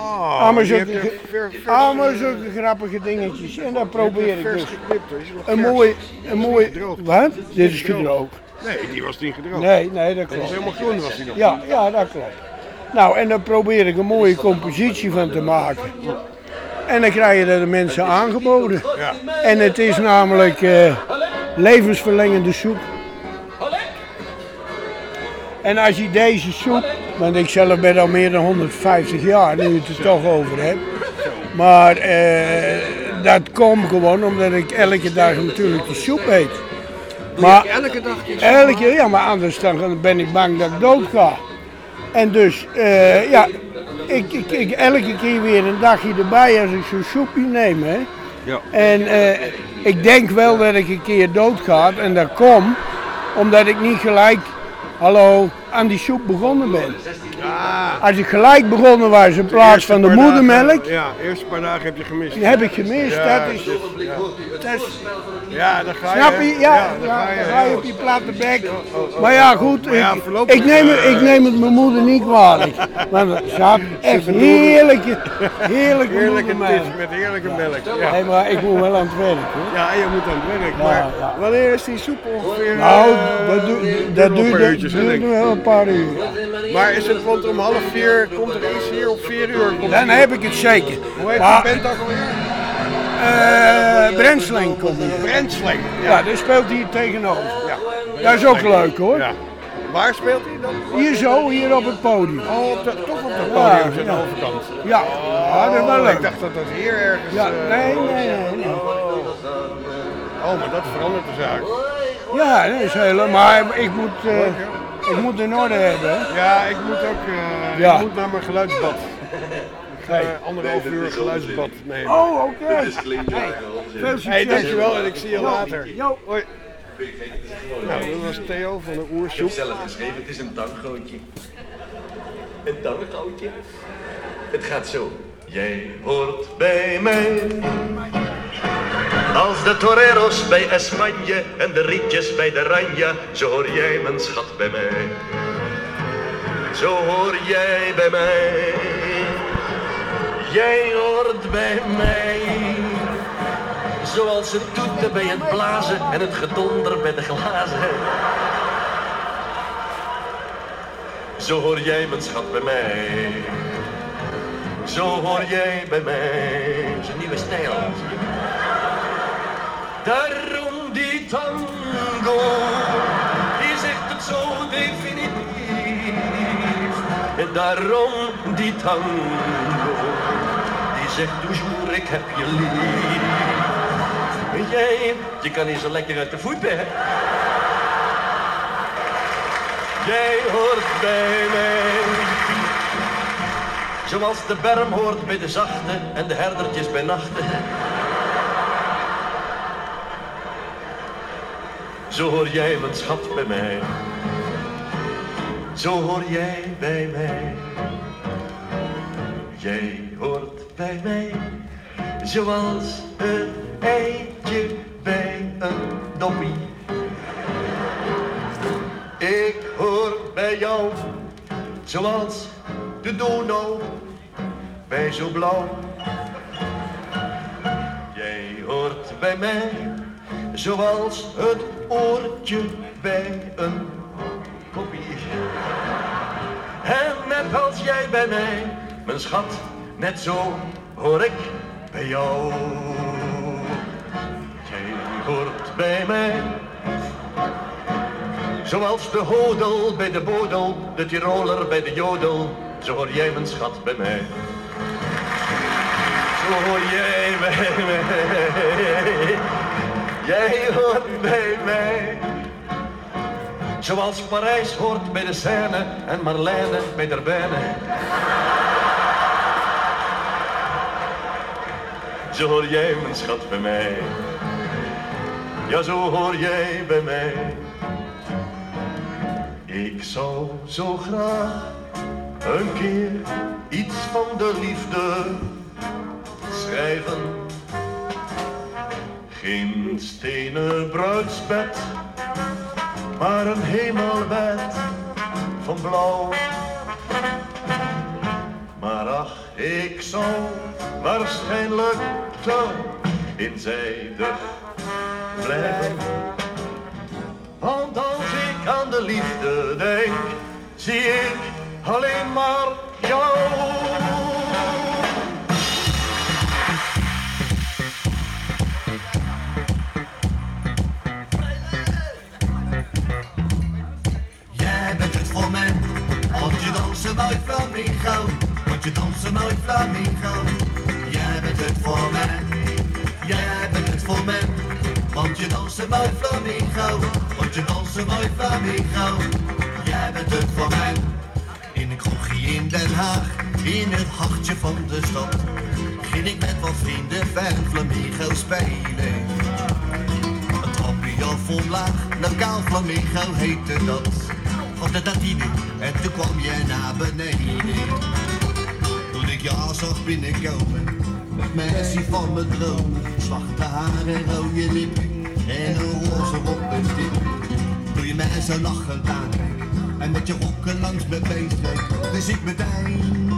Allemaal zulke grappige dingetjes. En dan probeer ik dus een mooi... Wat? Dit is gedroogd. Nee, die was niet gedroogd. Nee, dat klopt. Dat was helemaal groen was die nog. Ja, dat klopt. Nou, en dan probeer ik een mooie compositie van te maken. En dan krijg je dat de mensen aangeboden. En het is namelijk levensverlengende soep. En als je deze soep, want ik zelf ben al meer dan 150 jaar, nu je het er toch over hebt. Maar dat komt gewoon omdat ik elke dag natuurlijk de soep eet. Maar elke dag iets elke keer, ja, maar anders dan ben ik bang dat ik dood ga. En dus, ja, ik elke keer weer een dagje erbij als ik zo'n soepje neem, hè. Ja. En ik denk wel dat ik een keer dood ga en dat komt omdat ik niet gelijk, hallo, aan die soep begonnen ben. Als ik gelijk begonnen was in plaats van de moedermelk. Ja, de eerste paar dagen heb je gemist. Die heb ik gemist, Ja, dat is... Ja, dan ga je. Snap je? Ja, dan ga je op je platte bek. Maar ja, goed, ik neem het mijn moeder niet kwalijk. Want ze had echt heerlijke moedermelk. Met heerlijke melk. Ja. Nee, maar ik moet wel aan het werk, hoor. Ja, je moet aan het werk. Ja, Maar ja. wanneer is die soep ongeveer? Nou, dat duurt duurt wel een paar uur. Maar is het, want om 3:30 komt er iets hier, op 4 uur komt Dan heb ik het zeker. Hoe heet Maar- die band ook alweer? Brensling komt hier. Brensling. Ja, daar speelt hij tegenover. Ja. Dat is ook leuk, hoor. Ja. Waar speelt hij dan? Hier zo, hier op het podium. Oh, toch op het Ja, podium, aan de ja. overkant. Ja, dat is wel leuk. Ik dacht dat dat hier ergens... Ja, nee. Oh, maar dat verandert de zaak. Ja, dat is heel leuk. Maar ik moet in orde hebben, hè. Ja, ik moet ook Ja. ik moet naar mijn geluidsbad. Ik ga 1,5 uur geluidsbad nemen. Oh, oké. Veel succes. Hey, dankjewel en ik zie je Jo. later. Jo. Hoi. Nou, dat was Theo van de Ik heb Oersoep. zelf geschreven, het is een tangootje. Een tangootje. Het gaat zo. Jij hoort bij mij. Als de toreros bij Espanje en de rietjes bij de Ranja, zo hoor jij mijn schat bij mij. Zo hoor jij bij mij. Jij hoort bij mij. Zoals het toeten bij het blazen en het gedonder bij de glazen. Zo hoor jij mijn schat bij mij. Zo hoor jij bij mij. Dat is een nieuwe stijl. Daarom die tango, die zegt het zo definitief. En daarom die tango, die zegt toujours ik heb je lief. Je kan niet zo lekker uit de voet hè. Jij hoort bij mij. Zoals de berm hoort bij de zachte en de herdertjes bij nachten. Zo hoor jij mijn schat bij mij. Zo hoor jij bij mij. Jij hoort bij mij. Zoals een eitje bij een doppie. Ik hoor bij jou. Zoals de Donau bij zo blauw. Jij hoort bij mij. Zoals het oortje bij een koppie. En net als jij bij mij, mijn schat, net zo hoor ik bij jou. Jij hoort bij mij. Zoals de hodel bij de bodel, de Tiroler bij de jodel, zo hoor jij mijn schat bij mij. Zo hoor jij bij mij. Jij hoort bij mij. Zoals Parijs hoort bij de Seine en Marlène bij der Bijne. Zo hoor jij mijn schat bij mij. Ja, zo hoor jij bij mij. Ik zou zo graag een keer iets van de liefde schrijven. Geen stenen bruidsbed, maar een hemelbed van blauw. Maar ach, ik zou waarschijnlijk te eenzijdig blijven. Want als ik aan de liefde denk, zie ik alleen maar jou. Jij bent het voor mij, want je dansen mooi flamingo, want je dansen mooi flamingo. Jij bent het voor mij, jij bent het voor mij, Want je danst een mooi flamingo, want je danst een mooi flamingo. Jij bent het voor mij. In een kroegje in Den Haag, in het hartje van de stad, ging ik met wat vrienden fijn flamingo spelen. Een trapje af omlaag, lokaal flamingo heette dat. Van de Latine, en toen kwam je naar beneden. Toen ik jou zag binnenkomen, het meisje van mijn dromen. Zwarte haren, rode lippen en een roze rok en stip. Toen je mij zo lachend aankijkt en met je rokken langs mijn been streek, dus ik meteen.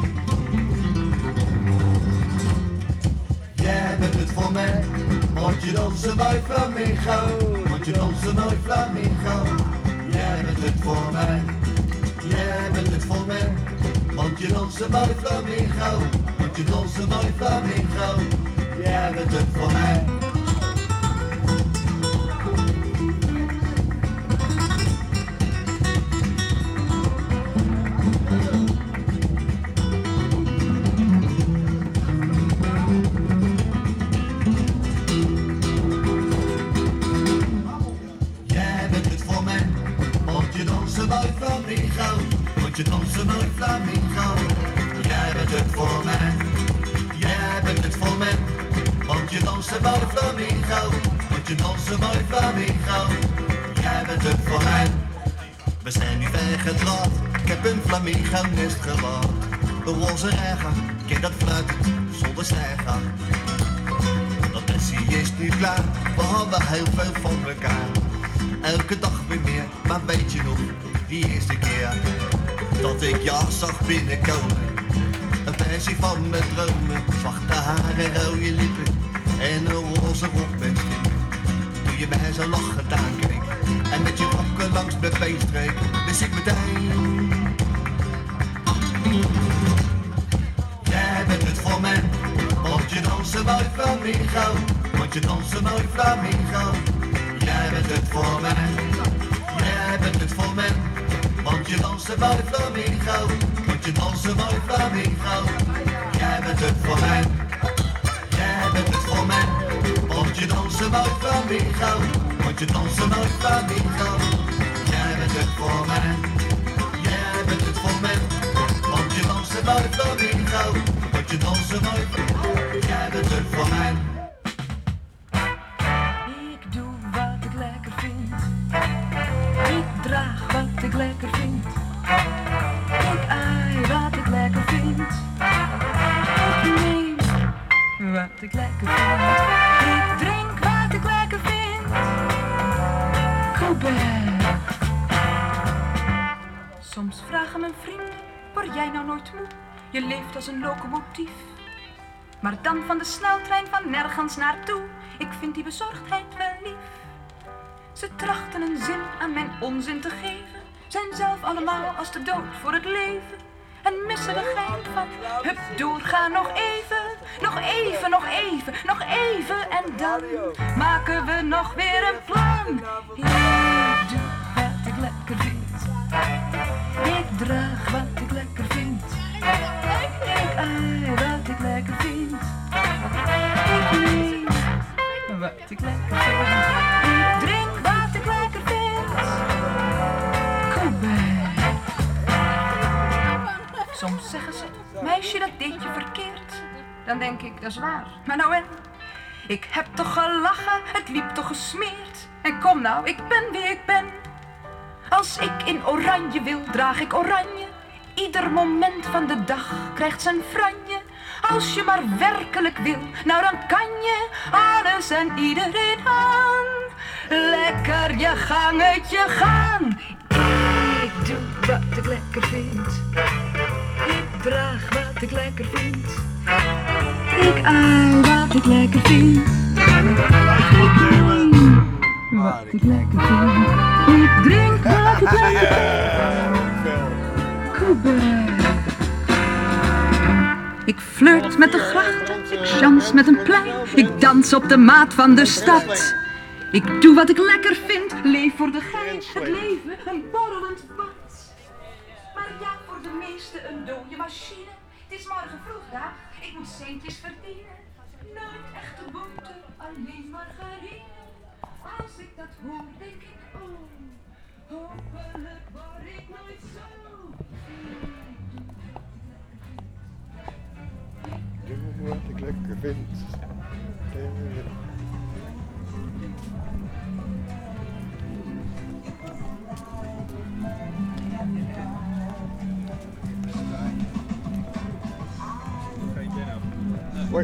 Jij bent het voor mij, want je danst een mooi flamingo, want je danst een mooi flamingo. Jij bent het voor mij, jij bent het voor mij, want je danst een mooi flamingo, want je danst een mooi flamingo. Jij bent het voor mij. Want je danst een mooi flamingo. Jij bent het voor mij. Jij bent het voor mij. Want je danst een mooi flamingo. Want je danst een mooi flamingo. Jij bent het voor mij. We zijn nu weggedraaid. Ik heb een flamingo nest gebouwd. De roze reiger, ken dat fluitend zonder stijger. Dat messie is nu klaar. We hadden heel veel van elkaar. Elke dag weer meer, maar weet je nog, die eerste keer dat ik jou zag binnenkomen. Een versie van mijn dromen, zwarte haren, rode lippen en een roze rok met stip. Toen je mij zo lachend aankeek en met je rokken langs mijn been streek, wist ik meteen. Jij bent het voor mij, want je danst een mooi flamingo, want je danst een mooi flamingo. Jij bent het voor mij, jij bent het voor mij, want je danst een mooi flamingo, want je danst een mooi flamingo. Jij bent het voor mij, jij bent het voor mij, want je danst een mooi flamingo, want je danst een mooi flamingo. Jij bent het voor mij, jij bent het voor mij, want je danst een mooi flamingo, want je danst een mooi flamingo. Jij bent het voor mij. Ik draag wat ik lekker vind. Ik aai wat ik lekker vind. Ik neem wat ik lekker vind. Ik drink wat ik lekker vind. Colbert. Soms vragen mijn vrienden, word jij nou nooit moe? Je leeft als een locomotief. Maar dan van de sneltrein van nergens naartoe. Ik vind die bezorgdheid wel lief. Ze trachten een zin aan mijn onzin te geven, zijn zelf allemaal als de dood voor het leven en missen de gein van hup, doorga nog even, nog even, nog even, nog even en dan maken we nog weer een plan. Ik doe wat ik lekker vind, ik draag wat ik lekker vind, ik aai wat ik lekker vind, ik neem wat ik lekker vind, ik drink wat ik lekker vind. Colbert. Soms zeggen ze, meisje dat deed je verkeerd. Dan denk ik, dat is waar, maar nou en? Ik heb toch gelachen, het liep toch gesmeerd. En kom nou, ik ben wie ik ben. Als ik in oranje wil, draag ik oranje. Ieder moment van de dag krijgt zijn franje. Als je maar werkelijk wil, nou dan kan je alles en iedereen aan. Lekker je gangetje gaan. Ik doe wat ik lekker vind. Ik draag wat ik lekker vind. Ik aai wat ik lekker vind. Ik neem wat ik lekker vind. Ik drink wat ik lekker vind. Colbert. Ik flirt met de grachten, ik chans met een plein. Ik dans op de maat van de stad. Ik doe wat ik lekker vind, leef voor de gein. Het leven een borrelend bad. Maar ja, voor de meesten een dode machine. Het is morgen vroeg daar, ik moet centjes verdienen. Nooit echte boter, alleen margarine. dat hoor, denk ik, oh, hopelijk word ik nooit zo. Doe wat ik lekker vind. Hoi.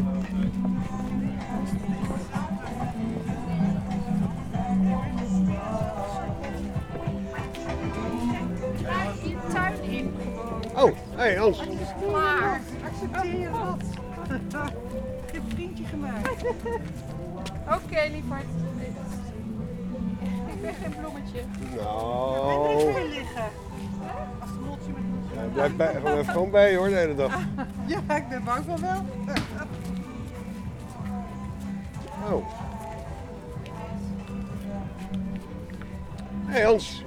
Je tuin in. Oh, hey Hans. Maar accepteer je dat? Ik heb een vriendje gemaakt. Oké, lieverd. Ik ben geen bloemetje. Nou. En blijf liggen. Als een motje met Ja, blijf gewoon bij hoor, de hele dag. Ja, ik ben bang van wel. Oh. Hey Hans.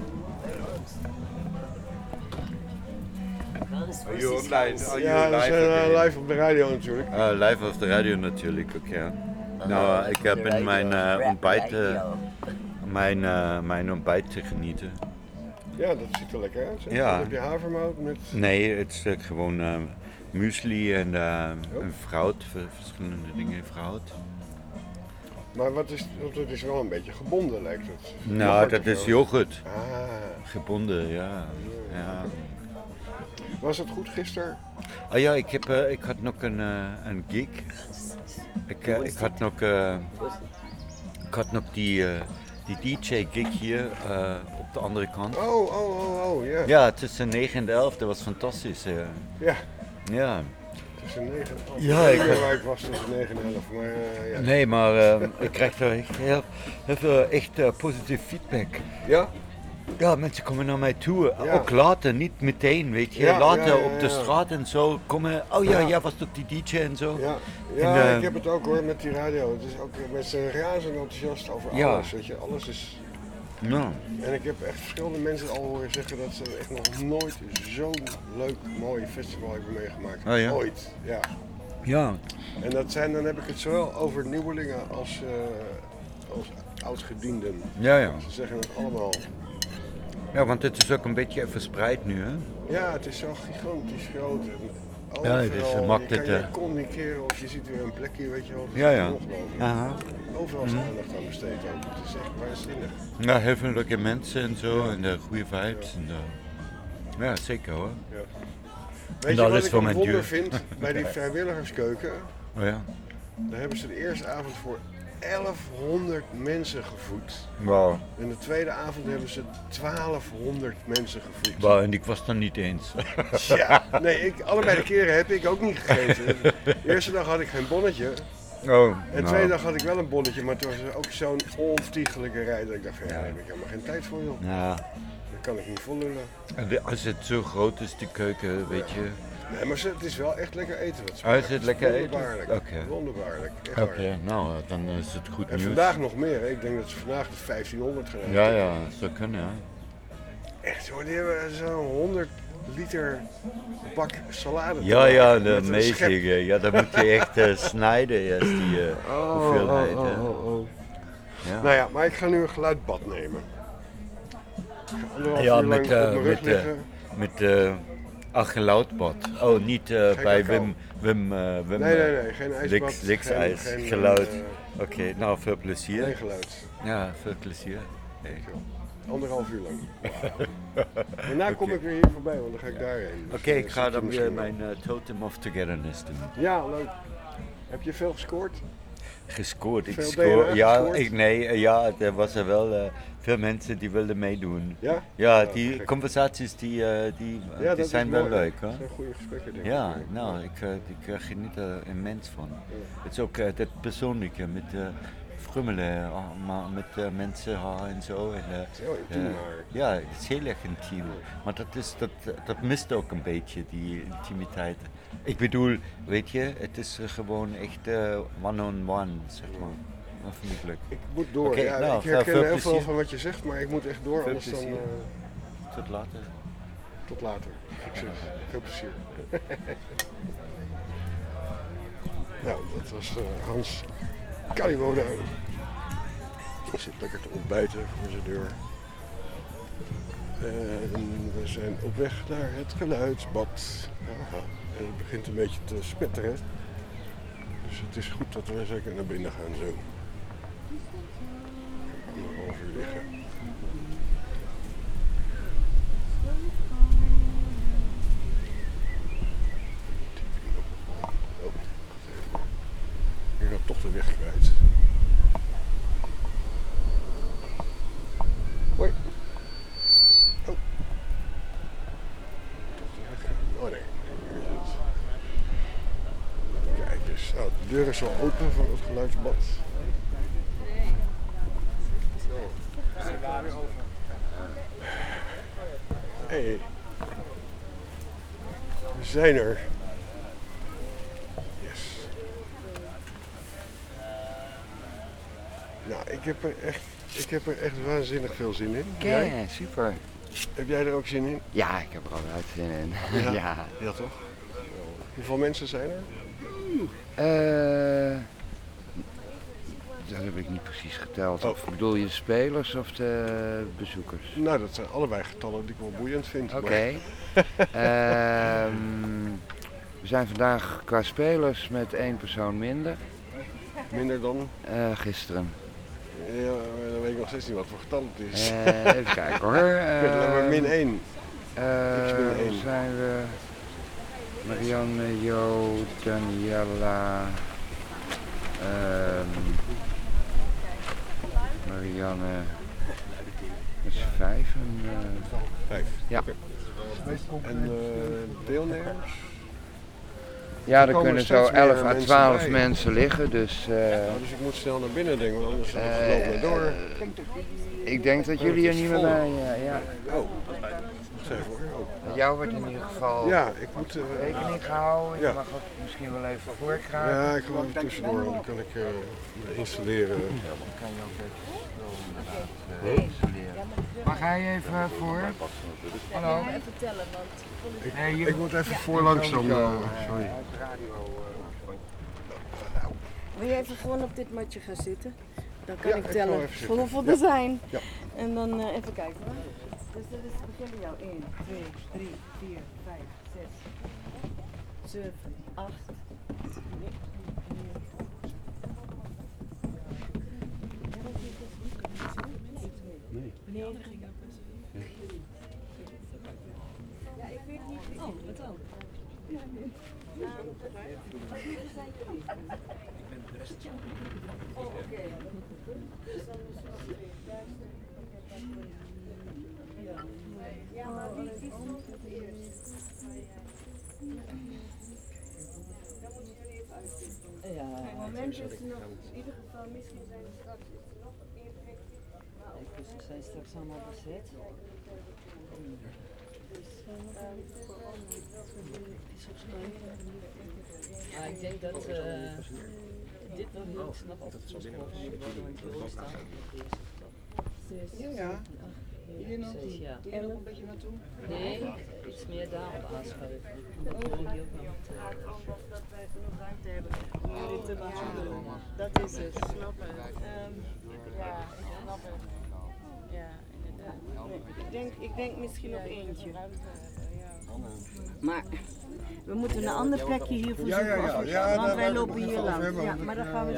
Are you live? Ja, we zijn live op de radio natuurlijk. Live op de radio natuurlijk, oké. Nou, ik heb in mijn ontbijt te genieten. Ja, dat ziet er lekker uit. Ja. Heb je havermout met... Nee, het is gewoon muesli en fruit, verschillende dingen fruit. Maar wat is, want het is wel een beetje gebonden lijkt het. Nou, dat is yoghurt. Ah. Gebonden, ja. Was het goed gisteren? Oh ja, ik had nog een gig. Ik had nog die DJ-gig hier op de andere kant. Oh, ja. Ja, tussen 9 en 11, dat was fantastisch. Ja. Ja. Tussen 9 en 11. Ja, ik weet niet waar ik was tussen 9 en 11, maar ja. Nee, maar ik krijg er heel veel echt positief feedback. Ja? Ja, mensen komen naar mij toe, Ja. ook later, niet meteen, weet je. Ja, later ja, op de straat en zo komen, oh ja, jij was toch die DJ en zo. Ja, En, ik heb het ook hoor met die radio. Het is ook, mensen zijn razend enthousiast over Ja. alles, weet je. Alles is... Ja. En ik heb echt verschillende mensen al horen zeggen dat ze echt nog nooit zo'n leuk, mooi festival hebben meegemaakt. Oh ja? Ooit, ja. Ja. En dan heb ik het zowel over nieuwelingen als oudgedienden. Ja. Ze zeggen het allemaal. Ja, want het is ook een beetje verspreid nu, hè? Ja, het is zo gigantisch groot. En Ja, het is, maakt je het, kan je communiceren of je ziet weer een plekje, weet je wel. Dat is Ja. ongelooflijk. Aha. Overal is aandacht aan besteed ook. Het is echt waanzinnig. Ja, heel veel leuke mensen en zo, en de goede vibes. En ja, zeker hoor. Ja. En Weet je dat wat is ik voor een mijn wonder duur. vind bij die vrijwilligerskeuken? Oh ja. Daar hebben ze de eerste avond voor 1100 mensen gevoed. Wauw. En de tweede avond hebben ze 1200 mensen gevoed. Wauw, en ik was dan niet eens. Ja, nee, allebei de keren heb ik ook niet gegeten. De eerste dag had ik geen bonnetje. Oh, En de tweede dag had ik wel een bonnetje, maar toen was er ook zo'n ontiegelijke rij dat ik dacht van ja, daar heb ik helemaal geen tijd voor joh. Ja. Dat kan ik niet vollullen. En als het zo groot is, die keuken, weet je. Nee, maar het is wel echt lekker eten wat ze Is maken. het lekker eten? Wonderbaarlijk. Oké. Wonderbaarlijk. echt Oké, waar. nou, dan is het goed En nieuws. vandaag nog meer, hè. Ik denk dat ze vandaag de 1500 gaan Ja, eten. ja, zou kunnen, hè. Echt hoor, die hebben zo'n 100 liter bak salade. te Ja, maken ja, met de een schep. amazing. Ja, dan moet je echt snijden, eerst die hoeveelheid. hè. Ja. Nou ja, maar ik ga nu een geluidbad nemen. Ik ga anderhalf Ja, uur lang op mijn rug liggen. met geluidbad. Oh, niet bij cacao. Wim Nee, geen ijsbad. Liksijs, geen, geluid. Oké, nou, veel plezier. Geen geluid. Ja, veel plezier. Hey. Anderhalf uur lang. Daarna kom ik weer hier voorbij, want dan ga ik daarheen. Dus Oké, ik ga zit je dan weer misschien mijn Totem of Togetherness doen. wel. Ja, leuk. Heb je veel gescoord? Gescoord. Ik Veel scoor. DNA Ja, gescoord? er was er wel veel mensen die wilden meedoen. Ja? Ja, Ja, die gek. conversaties die dat zijn is wel mooi. leuk Dat hoor. zijn goede gesprekken, denk ik. Ja, nou, ik geniet er immens van. Het is ook het persoonlijke met frummelen, maar met mensen en zo. En, Het is heel intiem, maar. ja, het is heel erg intiem. Maar dat mist ook een beetje, die intimiteit. Ik bedoel, weet je, het is gewoon echt one-on-one, zeg maar. Dat vind ik leuk. Ik moet door. Oké, Ja, nou, ik herken veel heel veel plezier. van wat je zegt, maar ik moet echt door, Veel anders dan... plezier. Tot later. Tot later. Succes. Veel plezier. Nou, dat was Hans Kaliwoda. Die zit lekker te ontbijten voor zijn deur. En we zijn op weg naar het geluidsbad. Aha. En het begint een beetje te spetteren. Dus het is goed dat we zeker naar binnen gaan zo. Een half uur liggen. Ik ga toch de weg kwijt. Hoi. Oh. Toch de weg. Oh nee, hier is het. Kijk eens, nou, de deur is al open van het geluidsbad. Hey. We zijn er. Yes. Nou, ik heb er echt waanzinnig veel zin in. Oké, super. Heb jij er ook zin in? Ja, ik heb er altijd zin in. Ja, ja toch? Hoeveel mensen zijn er? Dat heb ik niet precies geteld. Of bedoel je de spelers of de bezoekers? Nou, dat zijn allebei getallen die ik wel boeiend vind. Oké. We zijn vandaag qua spelers met 1 persoon minder. Minder dan? Gisteren. Ja, dan weet ik nog steeds niet wat voor getal het is. Even kijken hoor. Maar min 1. Dan zijn we Marianne, Jo, Daniela, Marianne, dat is 5. 5? Ja. Okay. En deelnemers? Ja, er kunnen zo 11 à 12 mensen liggen, dus... dus ik moet snel naar binnen denken, want anders loopt het door. Ik denk dat jullie er niet meer bij... ja. Oh, zeg voor. Met jou wordt in ieder geval rekening gehouden. Je mag ook misschien wel even voorkruipen. Ja, ik ga even tussendoor, dan kan ik installeren. Dan kan je ook even installeren. Mag hij even voor? Hallo? Even tellen, want... Ik moet even voorlangs dan. Sorry. Wil je even gewoon op dit matje gaan zitten? Dan kan ik ik tellen zal even zitten. hoeveel er zijn. Ja. En dan even kijken hoor. Dus dat is het begin bij jou. 1, 2, 3, 4, 5, 6, 7, 8. Nee, dat ging ook best. Ja, ik weet niet. Oh, wat dan? Oh, oké. Ja, maar wie is nog het eerst? Dan moeten jullie even uitzoeken. Ja. Kijk, momenten is er nog, in ieder geval, misschien zijn er straks nog één plek. Ze zijn straks allemaal bezet. Ja, ik denk dat dit wel heel snel op de school staan. Ja. Hier nog? Ja. Hier nog een beetje naartoe? Nee, iets meer daarop aanschuiven. Omdat jullie ook nog Dat wij genoeg ruimte hebben om jullie te behandelen. Dat is het, snappen. Ja, ik snap het. Ja, inderdaad. Ik denk misschien nog eentje. Maar we moeten een ander plekje hier voor zoeken. Want wij lopen hier langs. Ja, maar dan gaan we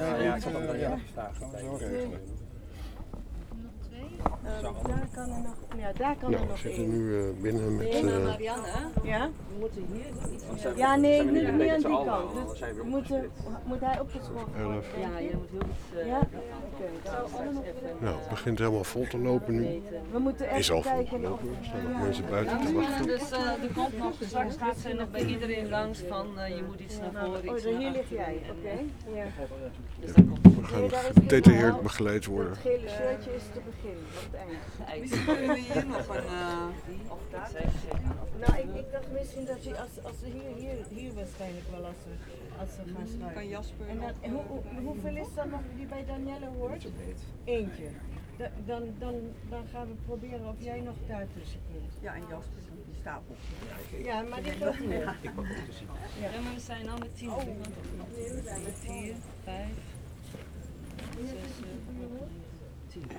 daar kan er nog, daar kan er nog we zitten nu binnen met... Marianne, ja? We moeten hier iets meer... Ja, nee, niet meer aan die kant. Dus moet hij opgeschoven worden? Ja, je moet heel iets... Ja? Oké. Nou, het begint helemaal vol te lopen nu. We moeten is al even vol kijken gelopen. Er staan nog mensen buiten te wachten. Dus er komt nog, straks gaat ze nog bij iedereen langs van je moet iets naar voren, iets naar hier lig jij, oké? Ja. Dus dan komt we gaan gedetailleerd begeleid worden. Het gele shirtje is te beginnen, op het eind. Misschien kunnen we hier nog een... Of daar? Nou, ik dacht misschien dat je als ze hier waarschijnlijk wel als ze gaan schuiven. Kan Jasper... En dan, hoeveel is dat nog die bij Danielle hoort? Eentje. Dan gaan we proberen of jij nog daartussen kunt. Ja, en Jasper die stapel. Ja, maar dit ook niet. Ik mag ook te zien. Ja, maar we zijn al met 10. Oh, we zijn met 4, 5, 6, 7, 10.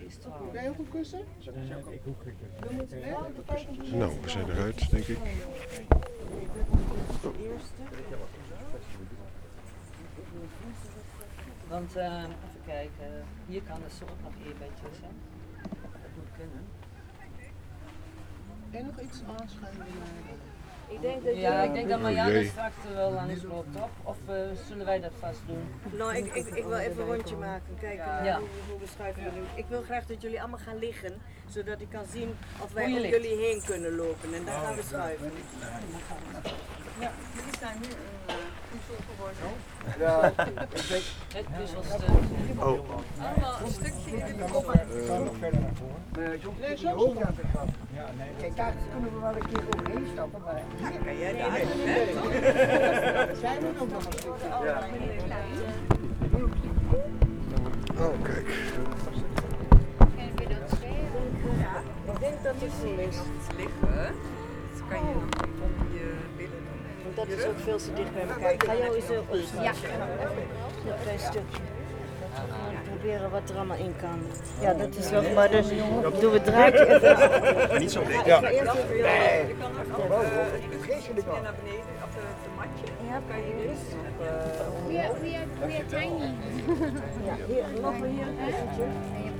Kan je ook een kussen? Ik hoef geen kussen. Nou, we zijn eruit, denk ik. Want even kijken, hier kan de zon nog een beetje zijn. Dat moet kunnen. En nog iets aanschrijven? Ik denk dat Marianne straks er wel langs loopt, toch? Of zullen wij dat vast doen? Nou, ik wil even een rondje maken, kijken hoe we schuiven we nu. Ik wil graag dat jullie allemaal gaan liggen, zodat ik kan zien of wij om jullie heen kunnen lopen. En dan gaan we schuiven. Ja, jullie staan nu een soort geworden. Ja, het puzzelstuk. Allemaal een stukje in de kop. Nee, zo staan. Kijk, daar kunnen we wel een keer overheen stappen, maar hier kan jij niet. Zijn we ook nog een stukje? Oh, kijk. Ik denk dat het zo is. Liggen, dat kan je nog onder je billen doen. Want dat is ook veel te dicht bij elkaar. Ik ga jou eens opstaan. Ja. Een klein stukje. Proberen wat er allemaal in kan. Ja, dat is wel, maar dus doen we het draadje even. Niet zo breed. Ja. Nee. Je kan ook naar beneden, op het matje. Ja, kan je dus. We are tiny. Ja, hier, nog maar hier een kussentje. Ja.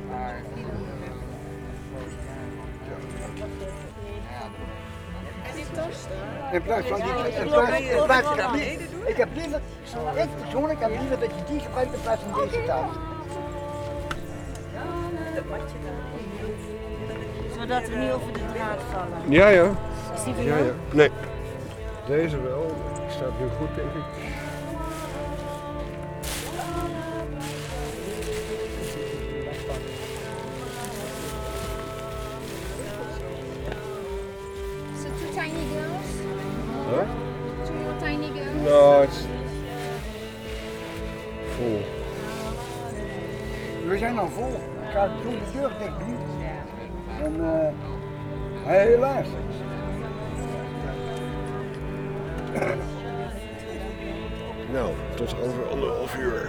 In plaats van die, ik heb liever, ik persoonlijk heb liever dat je die gebruikt in plaats van deze taal. Zodat we niet over de draad vallen. Ja, ja. Is die van Ja, jou? ja. Nee. Deze wel. Die staat nu goed, denk ik. So two tiny girls? Huh? Two little tiny girls? No, it's vol. We zijn al vol. Ik ga doen de deur dicht doen. En helaas. Nou, tot over 1,5 uur.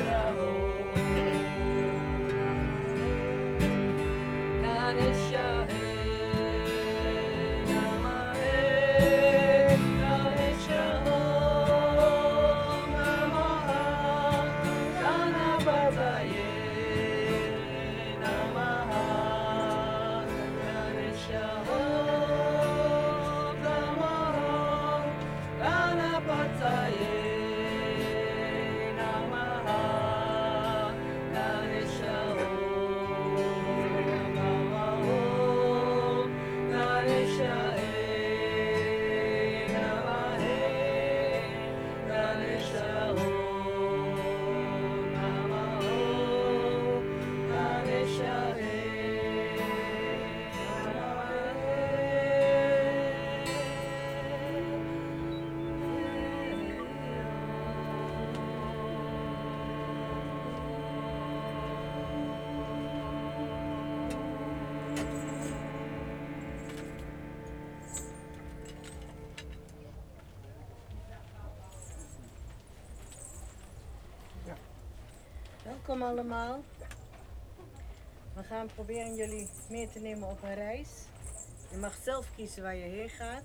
Welkom allemaal. We gaan proberen jullie mee te nemen op een reis. Je mag zelf kiezen waar je heen gaat.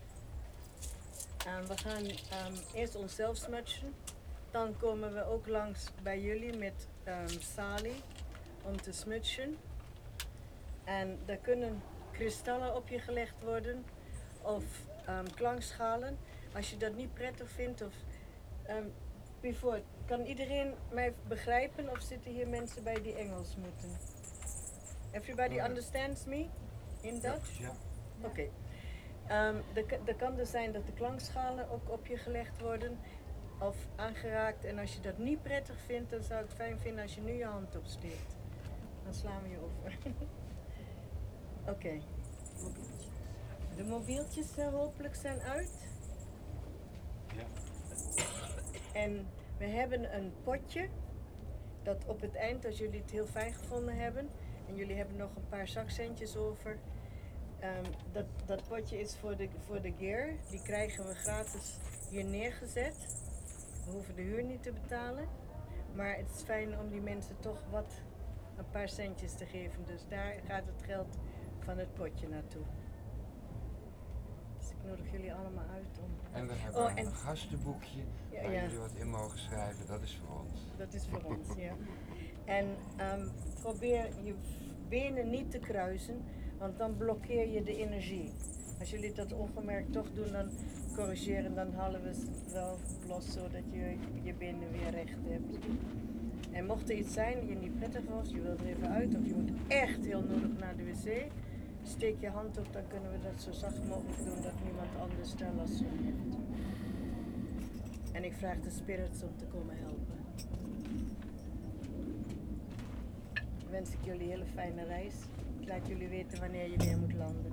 We gaan eerst onszelf smutsen. Dan komen we ook langs bij jullie met Sally om te smutsen. En er kunnen kristallen op je gelegd worden of klankschalen. Als je dat niet prettig vindt of before, kan iedereen mij begrijpen of zitten hier mensen bij die Engels moeten? Everybody understands me in Dutch? Ja. Oké. Er kan dus zijn dat de klankschalen ook op je gelegd worden of aangeraakt. En als je dat niet prettig vindt, dan zou ik het fijn vinden als je nu je hand opsteekt. Dan slaan we je over. Oké. De mobieltjes hopelijk zijn uit. Ja. En we hebben een potje dat op het eind, als jullie het heel fijn gevonden hebben en jullie hebben nog een paar zakcentjes over, dat potje is voor de gear. Die krijgen we gratis hier neergezet. We hoeven de huur niet te betalen, maar het is fijn om die mensen toch een paar centjes te geven. Dus daar gaat het geld van het potje naartoe. Dus ik nodig jullie allemaal uit om... En we hebben een gastenboekje waar jullie wat in mogen schrijven, dat is voor ons. Dat is voor ons, ja. En probeer je benen niet te kruisen, want dan blokkeer je de energie. Als jullie dat ongemerkt toch doen, dan corrigeren, dan halen we het wel los, zodat je je benen weer recht hebt. En mocht er iets zijn die je niet prettig was, je wilt er even uit of je moet echt heel nodig naar de wc, steek je hand op, dan kunnen we dat zo zacht mogelijk doen dat niemand anders daar last van heeft. En ik vraag de spirits om te komen helpen. Dan wens ik jullie een hele fijne reis. Ik laat jullie weten wanneer je weer moet landen.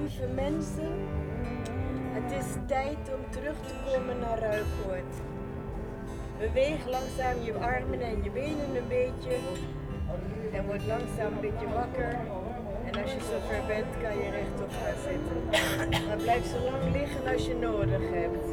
lieve mensen, het is tijd om terug te komen naar Ruigoord. Beweeg langzaam je armen en je benen een beetje en word langzaam een beetje wakker. En als je zover bent, kan je rechtop gaan zitten. Maar blijf zo lang liggen als je nodig hebt.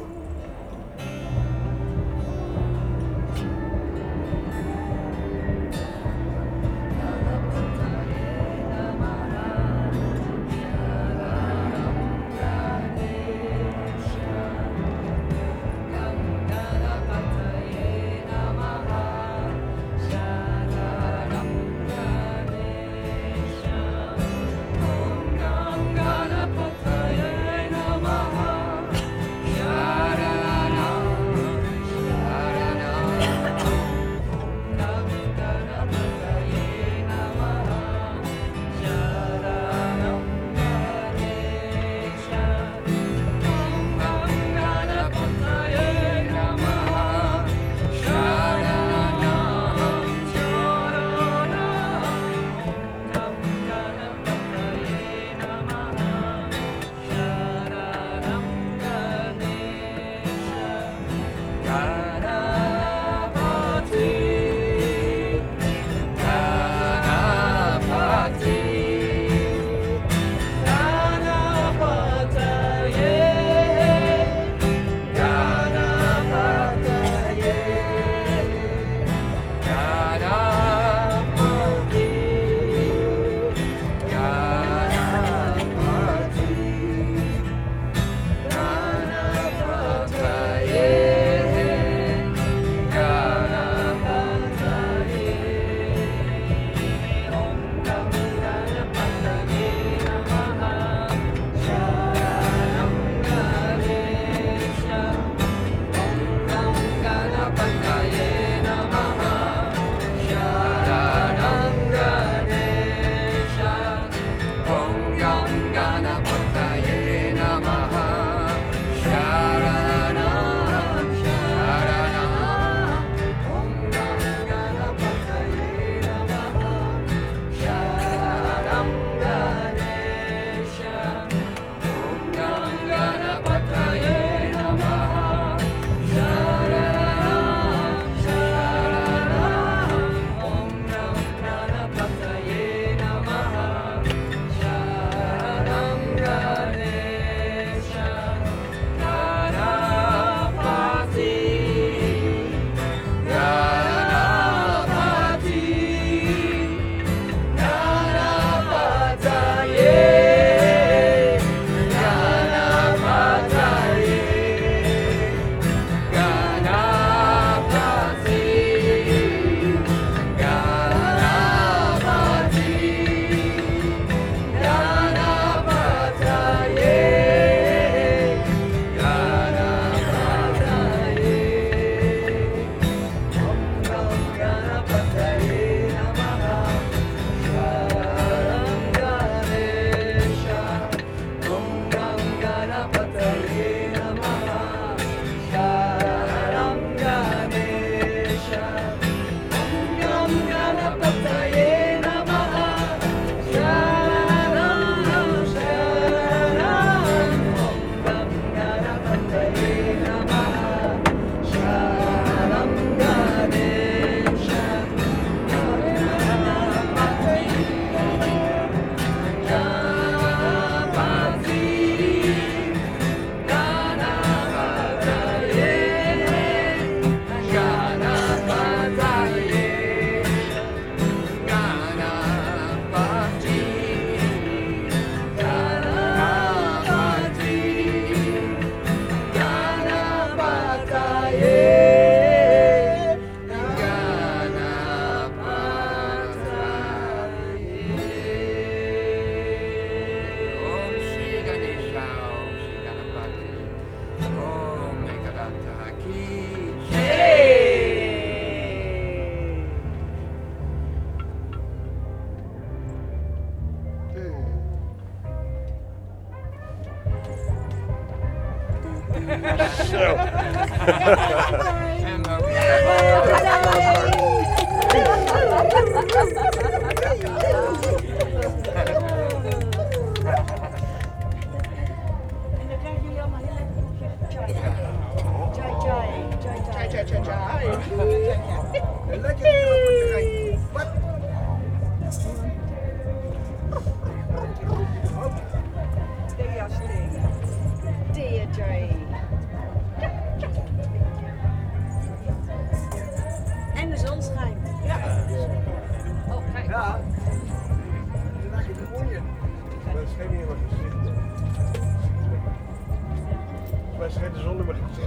wedstrijd zonder me gezegd.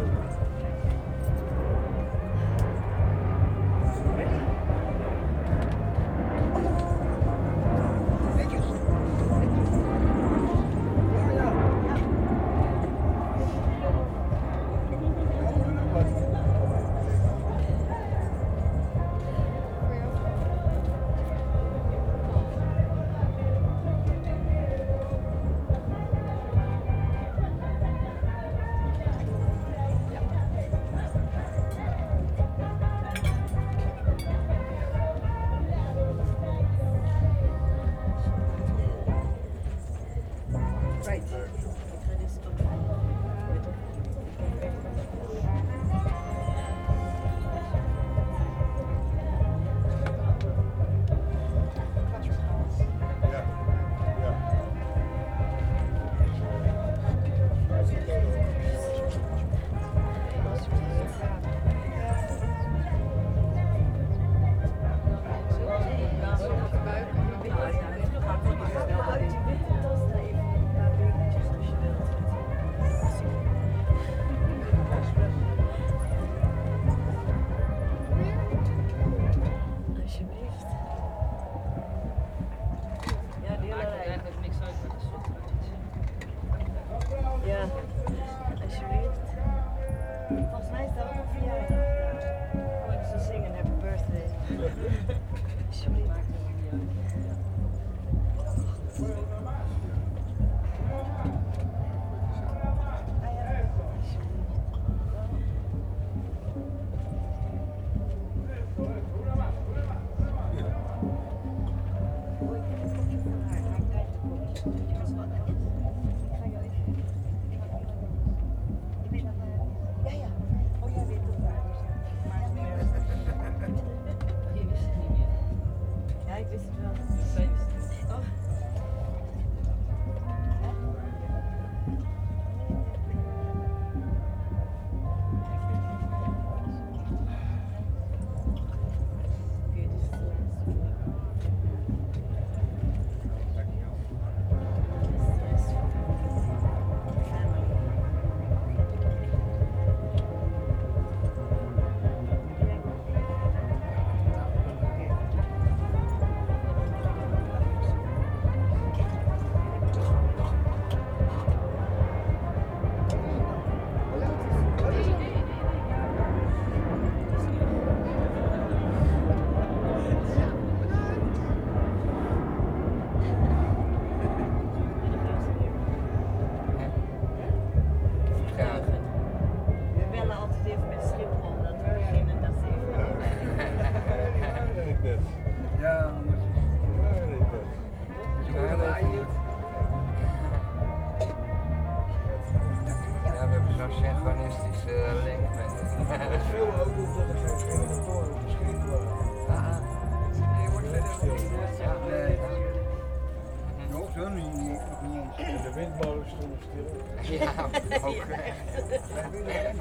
De windmolens stonden stil. Ja, ook. Dat is echt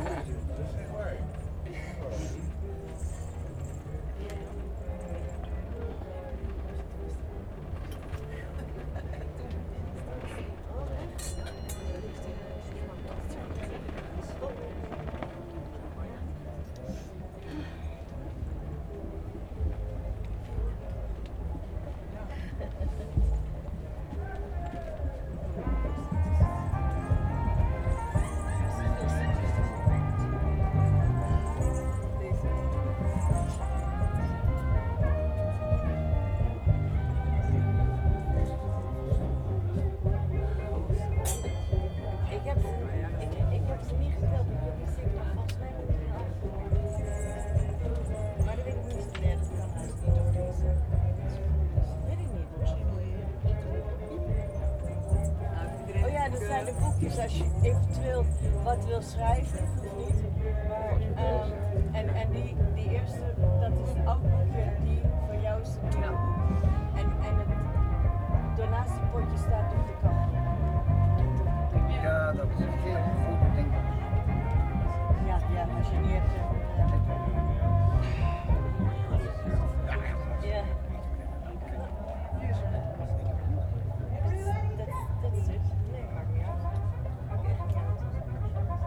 waar. Als je eventueel wat wil schrijven, of niet. Maar, en die eerste, dat is een oud boekje die voor jou is. Ja. En het donatiepotje staat op de kant. Ja, dat is een heel goed ding. Ja, als je niet hebt. Ja. Dat is het. Nee, maakt niet uit. Maakt echt niet uit.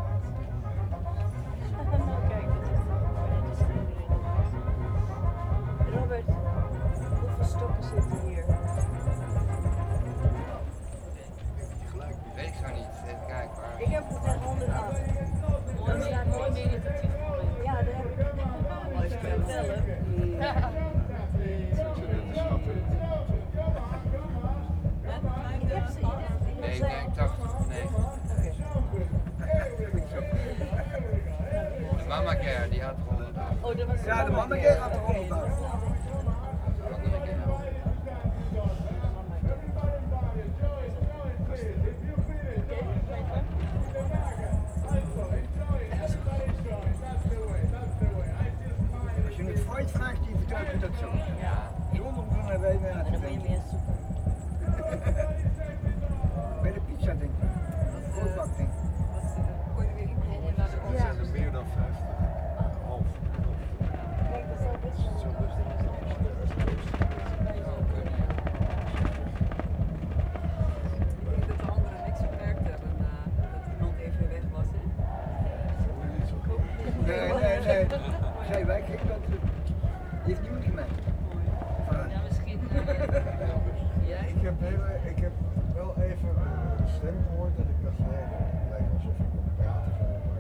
Weet ik zo niet. Even kijken hoor. Ik heb gezegd 108. Mooi meditatief. Ja, dat heb ik. Mooi vertellen. Nee, ik denk 80 of 90. De mama care, die had er 108. Oh, dat was Ja, de mama care had er 108. Als je het Freud vraagt, die vertelt je dat zo. Ja. Zonder om naar wij naar te Dan ben je weer zoeken. Bij de pizza denk ik. Voorbak denk ik. Ja. Meer dan 50. Half. Kijk, dat zou best wel. Ik denk dat de anderen niks gemerkt hebben dat iemand even weg was. Hè? Nee. Zij wij gek dat die heeft niemand gemerkt. Ja, misschien. Jij? Ik heb wel even een stem gehoord dat ik dacht, nee, het lijkt alsof ik moet praten.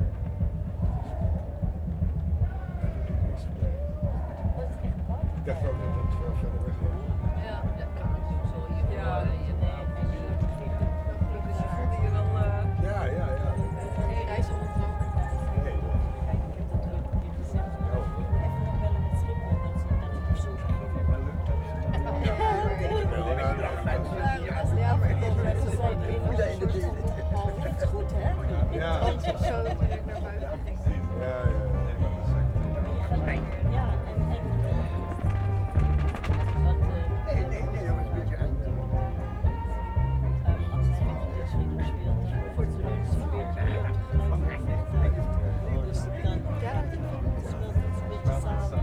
Ik dacht ook dat het veel verder weg was. Ja, dat kan natuurlijk zo. Ja, dus je voelde je wel. Ja. Geen reisongeluk. Nee, Kijk, ik heb dat ook een keer gezegd. Even nog bellen met Schiphol, dat ik op zoek ga. Ja, maar ze zeiden het is goed, hè? Ja. Want je zo natuurlijk naar buiten ging. Ja. Ja, en want Nee, jongens, een beetje eind. als het Friedrich speelt, dan wordt er ook geprobeerd dus dan smelt het een beetje samen.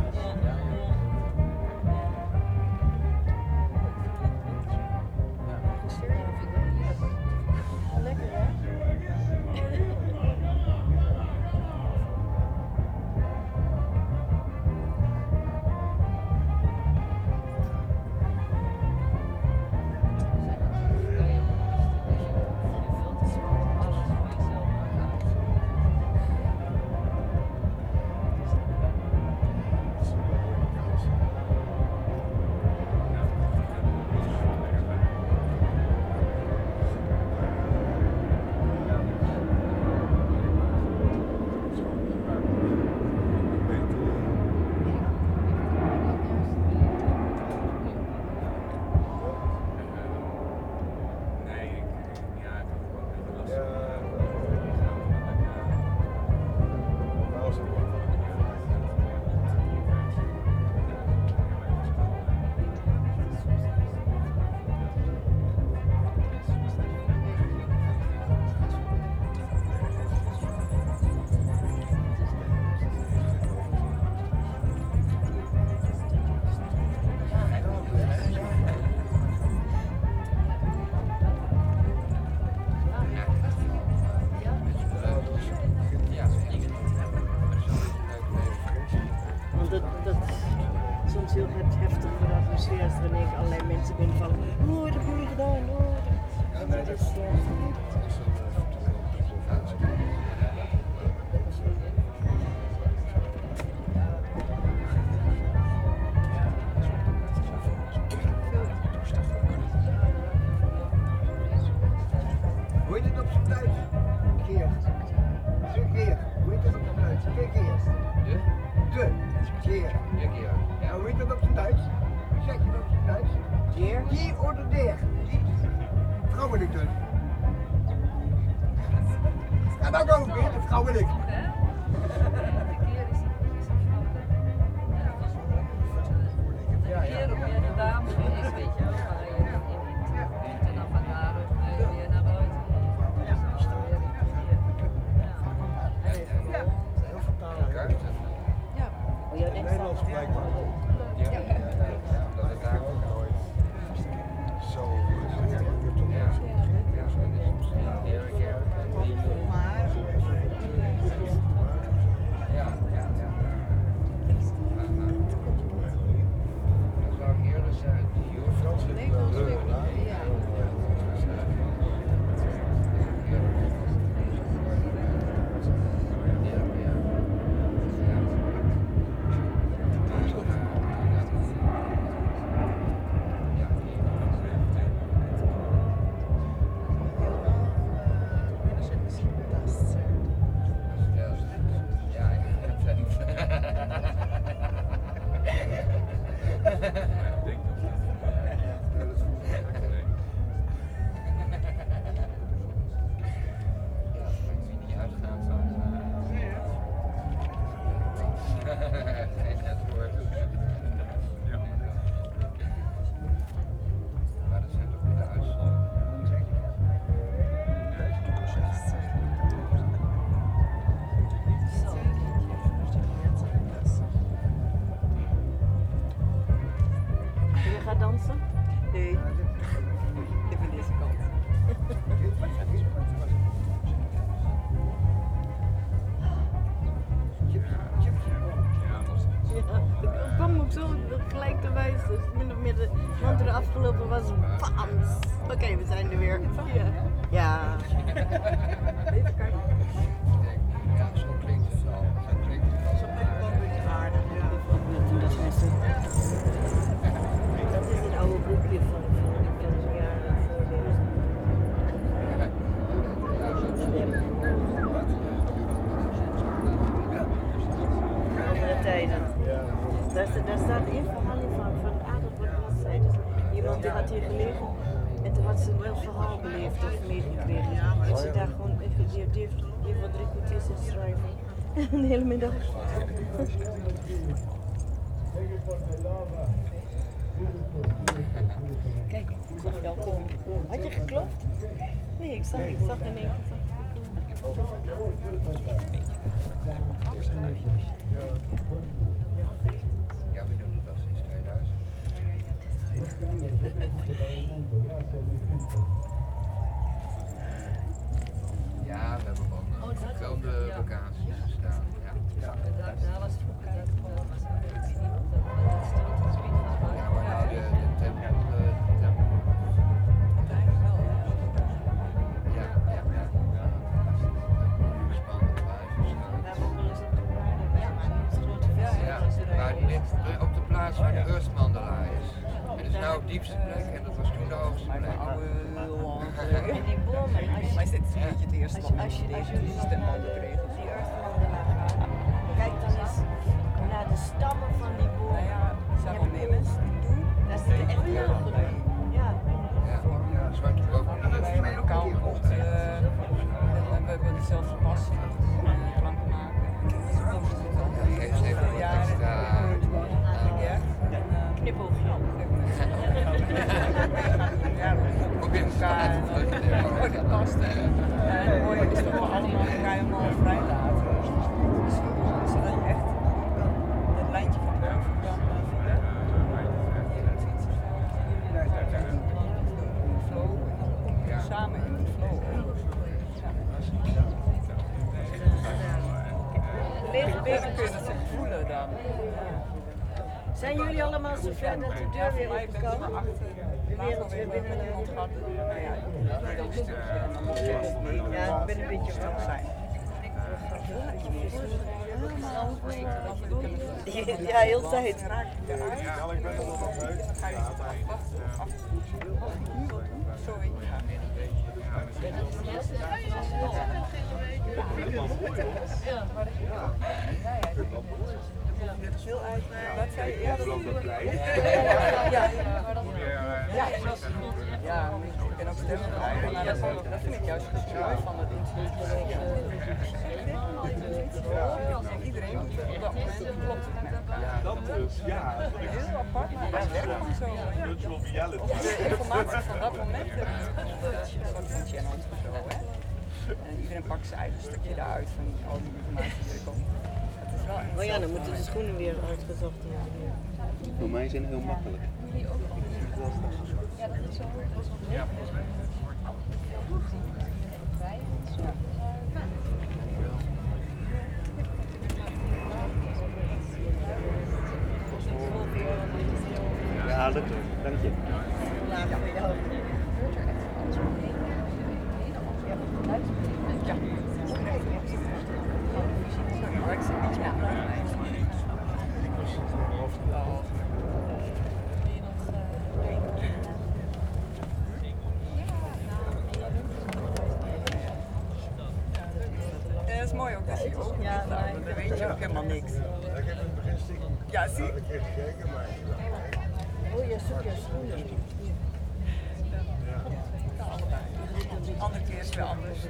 Lekker hè? Soms heel heftig voor de atmosfeer als er in één keer allerlei mensen binnenvallen. Oh, dat heb je niet gedaan. Oh, dat is Hoe heet het op zijn Duits? Geer. Geer. Hoe heet het op zijn Duits? Geer. De Geer. Ja, hoe heet dat op zijn Duits? Hoe zeg je dat op zijn Duits? Geer? Die oder der. Vrouwelijk dus. Ja, dat ook weer, vrouwelijk. Ja, hoe de dame is, weet je wel, waar je in kunt en dan van daar weer naar buiten. Heel vertalen. Ja. Oh, jij denkt Nederlands blijkbaar ook. Ja. Dat het daar ook nooit zo ik heb toch ja, zo is het. Ja, met de motor afgelopen was. Bams! Oké, we zijn er weer. Ja. Ja. Even kijken. Ja, zo klinkt het wel. Zo klinkt het wel. Zo klinkt het wel een beetje aardig. Dat is het oude boekje van de jaren andere tijden. Daar staat een verhaal in van het aardappelbladzijde. Dus iemand die had hier gelegen en toen had ze een heel verhaal beleefd of meegekregen. En ze daar gewoon, die heeft wat 3 kwartier zitten schrijven. De hele middag. Kijk, welkom. Had je geklopt? Nee, ik zag in één keer. Ja, we doen het al sinds 2000. Ja, we hebben gewoon verschillende locaties gestaan. Ja. Daar was het voor elkaar. Ja, maar nou de tempel. Op de plaats waar de Earthmandala is. En dat is nou op diepste plek en dat was toen de hoogste plek. En die bomen, maar is dit een beetje het eerste als je die stembanden kreeg? Die Earthmandala gaat, kijk dan eens naar de stammen van die bomen. Je hebt mensen die doen, dat is echt heel goed. Ja, zwarte boven. We hebben lokaal gekocht. We hebben dezelfde passie. Klanken maken. Geef even wat extra. Knipoogje. Ja, probeer elkaar. Oh, dat past. En het mooie is dat we allemaal elkaar helemaal vrij laten. Zodat je echt dat lijntje van boven kan voelen. Flow. Samen in de flow. Beter kun je het voelen dan. Zijn jullie allemaal zover dat de deur weer open kan? De wereld weer binnen de hand gaat. Ja, ik ben een beetje stil zijn. Ja, heel tijd. Ja, ik ben er nog uit. Sorry. Dit is heel uit. Wat zei je? Ja, dat ja, ik ben ook stemmen. Maar dat vind ik juist mooi van het instituut. Iedereen doet het op dat moment, klopt het met elkaar. Dat dus, ja. Heel apart, maar het werkt gewoon zo. De informatie van dat moment hebben een soort van channels of zo, hè. En iedereen pakt zijn eigen stukje daaruit van al die informatie die er komt. Oh ja, dan moeten de schoenen weer uitgezocht worden. Voor mij zijn het heel makkelijk. Ja, dat is zo. Ja, Ja, lukt. Dank je. Ja, voor jou. Dat is mooi ook dat je ook ja, maar dan weet je ook helemaal niks. Ja, zie. Oh, je zoekt je schoenen. Andere keer is het weer anders.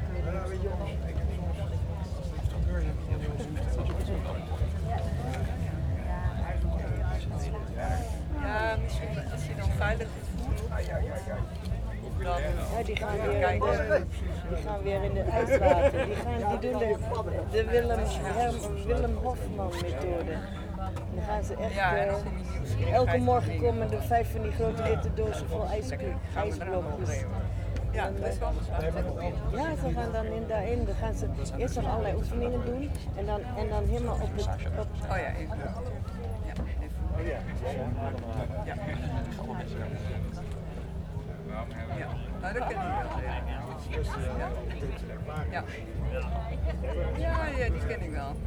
Ja, misschien als je dan veilig voelt. Dan, ja, die gaan weer in het ijswater. Die doen de Willem Hofman methode. Dan gaan ze echt, elke morgen komen er 5 van die grote witte dozen vol ijsblokjes. Ja, dat is wel ja, ze gaan dan daarin. Dan gaan ze eerst nog allerlei oefeningen doen en dan helemaal op het. Oh ja, even. Ja, even. Nou, dat ken ik wel. Ja. Ja, die ken ik wel.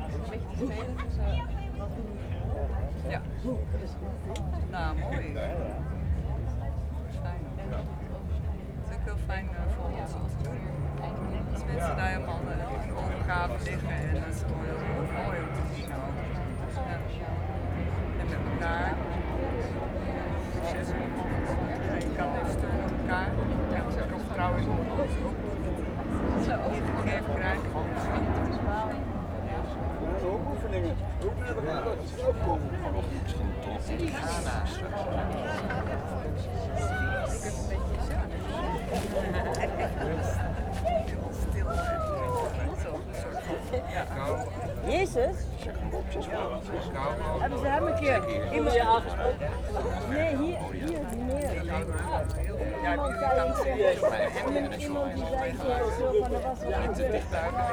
Ja. Nou, mooi. Fijn. Het is ook heel fijn voor ons om te doen. Als mensen daar helemaal in de overgave liggen en dat is gewoon heel mooi om te zien ook. Ja. En met elkaar. Je kan even steunen op elkaar. Ja, als ik ook vertrouwen in ons ook dat ze ook gegeven krijgen. Ook oefeningen. Oefeningen gaan dat zelf komen. Misschien toch. Jezus? Hebben ze hem een keer iemand aangesproken? Nee, hier niet meer. Iemand zei iemand die zei zo van er was wat gebeurd.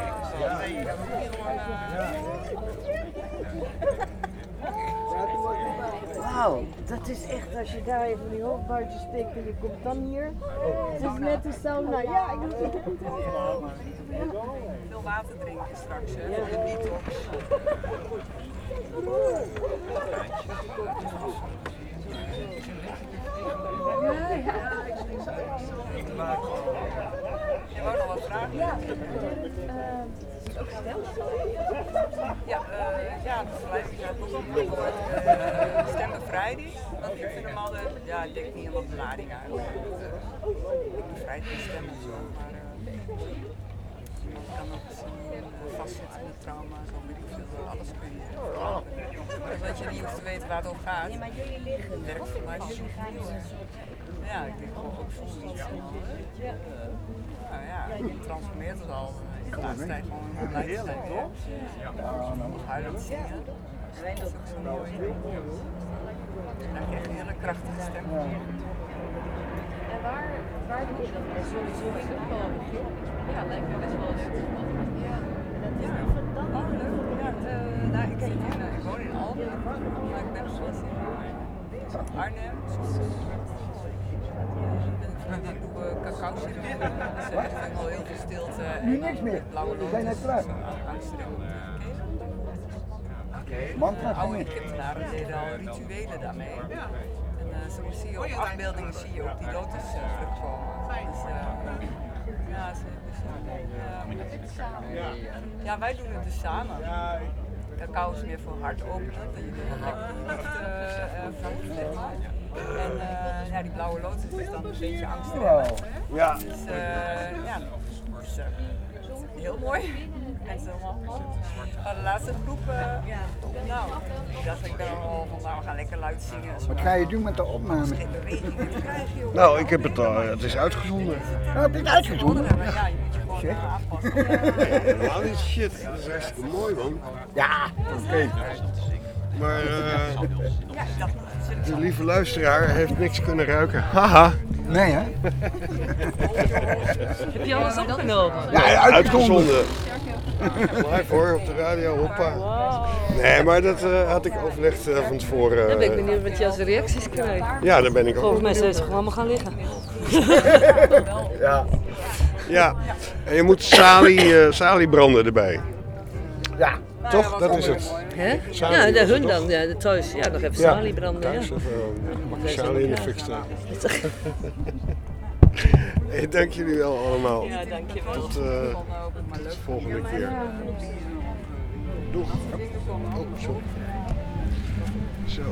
Wauw, dat is echt als je daar even die hoofd buiten steekt en je komt dan hier. Het is net de sauna. Ja, ik moet het goed Veel water drinken straks, hè? Voor de detox. Je wou nog wat vragen? Ja. Ja, dat gelijk. Stemmenbevrijding. Want ik vind hem altijd, ja, ik denk niet helemaal de lading uit. Ik bevrijd mijn stem of zo, maar iemand kan ook vastzitten met trauma's of weet ik veel, alles kun je. Dus dat je niet hoeft te weten waar het over gaat. Nee, maar jullie liggen. Werkt voor mij. Ja, ik denk ook soms iets. Nou ja, je transformeert het al. De laatste tijd gewoon een blij te zijn. Nog huilend zingen. Dat is ook zo mooi. Dan krijg je echt een hele krachtige stem. En waar doe je dat? Sowieso is het wel een begin. Ja, lijkt me best wel leuk. Ja, dat is niet van dan. Oh, leuk. Ja, nou, ik woon in Almen, maar ik ben nog wel eens in Arnhem. Ik doe cacao ceremonie. Dat is echt wel heel veel stilte. Nu niks meer. We zijn net klaar. Oude Egyptenaren deden al rituelen daarmee. En zo zie je op afbeeldingen zie je ook die lotusvrucht komen. Dus ja, ja, wij doen het dus samen. Cacao is meer voor hart openen, dat je er lekker voelt, zeg maar. En ja, die blauwe lotus is dan een beetje angstremmend. Ja. Dus ja, dus, heel mooi. En zo de laatste groep, nou, ik dacht ik ben al van nou we gaan lekker luid zingen. Wat ga je doen met de opname? Nou, ik heb het al, het is uitgezonden. Oh, heb je het uitgezonden? Ja, je moet je gewoon aanpassen. Helemaal niet shit, dat is hartstikke mooi man. Ja, oké. Maar de lieve luisteraar heeft niks kunnen ruiken. Haha. Nee hè? Heb je alles opgenomen? Ja, uitgezonden. Live hoor, op de radio, hoppa. Nee, maar dat had ik overlegd van tevoren. Dan ben ik benieuwd wat je als reacties krijgt. Ja, daar ben ik ook. Volgens mij zijn ze gewoon allemaal gaan liggen. Ja. Ja, en je moet salie branden erbij. Ja. Toch? Dat is het. Hè? Salie Ja, was het hun toch? dan. Ja, thuis. Ja, nog even salie branden. Thuis Ja. even salie in de fik staan. Hey, dank jullie wel allemaal. Ja, dankjewel. Tot de volgende keer. Doeg. Oh, zo. Zo.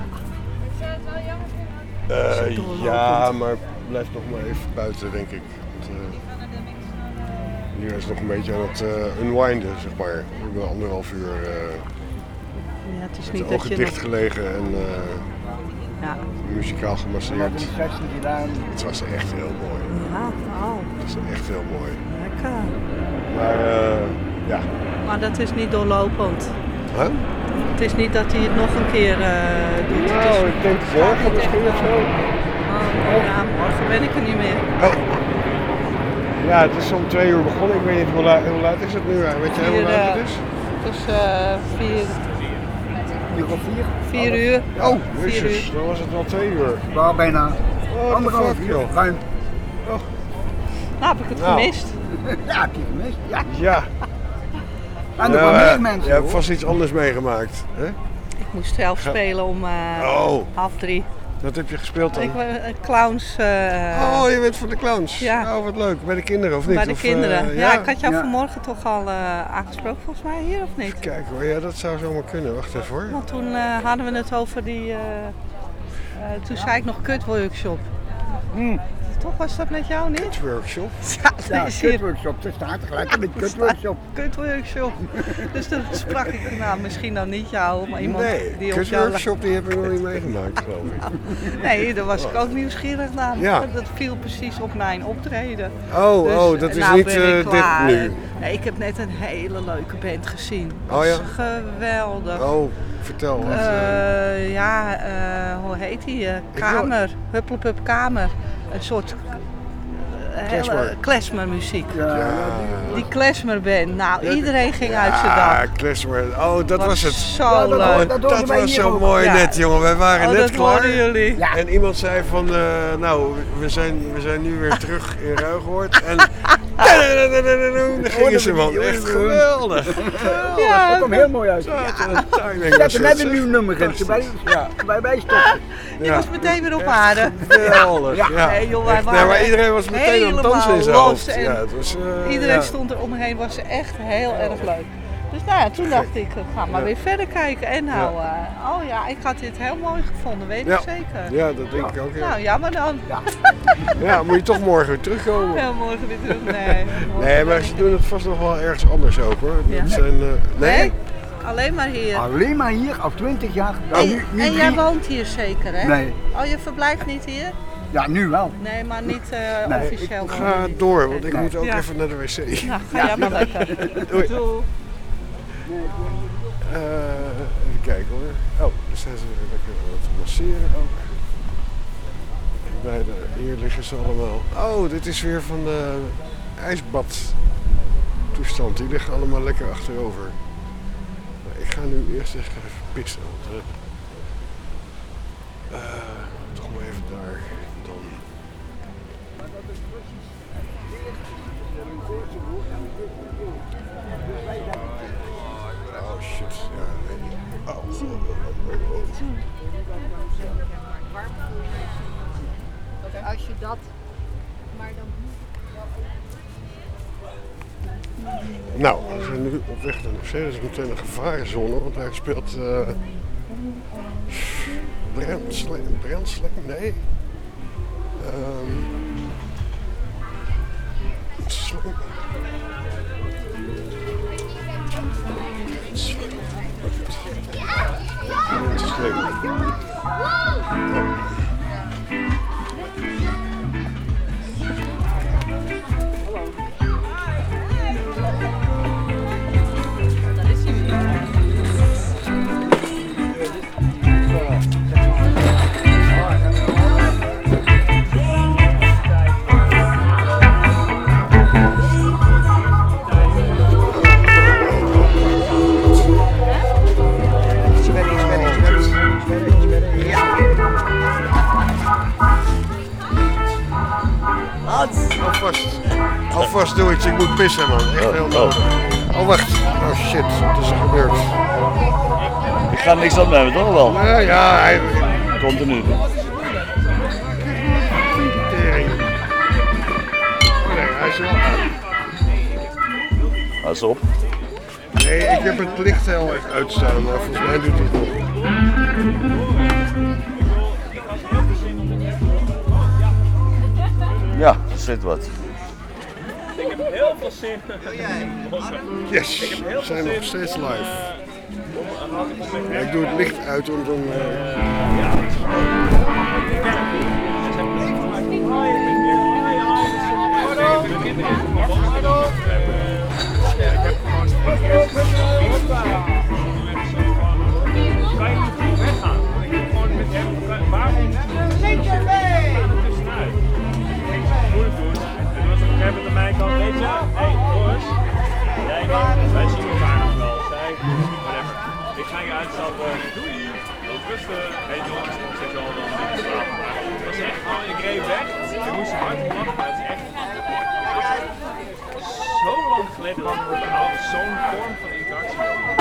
Ja, maar blijf nog maar even buiten, denk ik. Want, nu is het nog een beetje aan het unwinden, zeg maar. We hebben 1,5 uur Ja, het is met niet de dat ogen je dicht nog... gelegen en Ja. muzikaal gemasseerd. Een sessie gedaan. Het was echt heel mooi. Ja, wauw. Het was echt heel mooi. Lekker. Maar ja. Maar dat is niet doorlopend. Huh? Het is niet dat hij het nog een keer doet. Nou, ik denk morgen misschien of zo. Oh, ja, morgen ben ik er niet meer. Oh. Ja, het is om 2 uur begonnen. Ik weet niet hoe laat is het nu? Weet jij hoe laat het is? Het is 4. uur of 4. 4 uur. Oh, 4 uur. Dan was het wel 2 uur. Ja, bijna. Oh, Anderhalf uur, ruim. Nou, heb ik het gemist? Ja, heb je gemist? Ja. Ja. En er waren meer mensen. Je hebt vast iets anders meegemaakt, hè? Ik moest zelf spelen om 2:30. Wat heb je gespeeld dan? Ik ben clowns. Oh, je bent voor de clowns? Ja. Oh, wat leuk. Bij de kinderen of niet? Bij de of, kinderen. ja, ik had jou vanmorgen toch al aangesproken volgens mij hier, of niet? Kijk hoor, ja, dat zou zomaar kunnen. Wacht even hoor. Want toen hadden we het over die... toen zei ik nog kutworkshop. Toch was dat met jou niet? Kutworkshop? Ja, kutworkshop. Er staat gelijk in de kutworkshop. Kutworkshop. Dus toen sprak ik, nou misschien dan niet jou, maar iemand die op jou... Kutworkshop die heb ik nog niet meegemaakt, geloof ik. Nee, daar was ik ook nieuwsgierig naar. Ja. Dat viel precies op mijn optreden. Oh, dat is nou niet dit nu? Nee, ik heb net een hele leuke band gezien. Oh ja? Geweldig. Oh, vertel. Wat, hoe heet die? Kamer. Hupplepup Kamer. Een soort hele klezmermuziek. Ja. Die klezmerband. Nou, iedereen ging uit zijn dak. Ja, klezmer. Oh, dat was het. Zo leuk. Dat was zo mooi net, jongen. Wij waren net klaar. Jullie. Ja. En iemand zei van, nou, we zijn nu weer terug in Ruigoord. En dan gingen ze, man. Echt geweldig. Ja, dat kwam heel mooi uit. Timing was net een nieuw nummer in. Bij stoppen. Die was meteen weer op aarde. Geweldig. Ja. Nee, joh, wij waren maar iedereen was meteen aan het dansen in zijn hoofd. Ja, het was, iedereen stond er omheen, was echt heel erg leuk. Dus nou ja, toen dacht ik, ga maar weer verder kijken. En nou, oh ja, ik had dit heel mooi gevonden, weet ik zeker. Ja, dat denk ik ook. Ja. Nou, jammer dan. Ja, moet je toch morgen weer terugkomen? Ja, morgen weer terug, nee. Nee, maar ze doen het vast nog wel ergens anders ook hoor. Ja. Dat zijn, nee? Alleen maar hier. Alleen maar hier, al 20 jaar. En jij woont hier zeker, hè? Nee. Oh, je verblijft niet hier? Ja, nu wel. Nee, maar niet nee, officieel. Ik ga door, want ik moet ook even naar de wc. Nou, ga jij maar lekker. Doei. Even kijken hoor. Oh, daar zijn ze weer lekker aan het masseren ook. Bij de hier liggen ze allemaal. Oh, dit is weer van de ijsbadtoestand. Die liggen allemaal lekker achterover. Maar ik ga nu eerst even pissen. Want, toch maar even daar. Dan. Oh shit, ja, nee. Oh. Als je dat, maar dan... Nou, we zijn nu op weg naar de dat is meteen een gevarenzone, want daar speelt Brandslek, nee. Alvast doe iets, ik moet pissen man, echt heel nodig. Oh wacht, oh shit, wat is er gebeurd? Ik ga niks opnemen, toch wel? Ja, hij... Continu. Tering. Oh nee, hij is wel aan. Hij is op. Nee, ik heb het licht heel erg uitstaan, maar volgens mij doet hij het nog. Ja, er zit wat. Ik heb heel veel zin. Yes, we zijn nog steeds live. Ik doe het licht uit om dan... Weet je, hey jongens, wij zien elkaar nog wel. Whatever. Ik ga je uitstellen. Doei! Rustig. Hey jongens, ik zit al wel aan het slapen. Het was echt gewoon, ik reed weg. Ik moest hard om lachen, maar het is echt zo lang geleden dat we zo'n vorm van interactie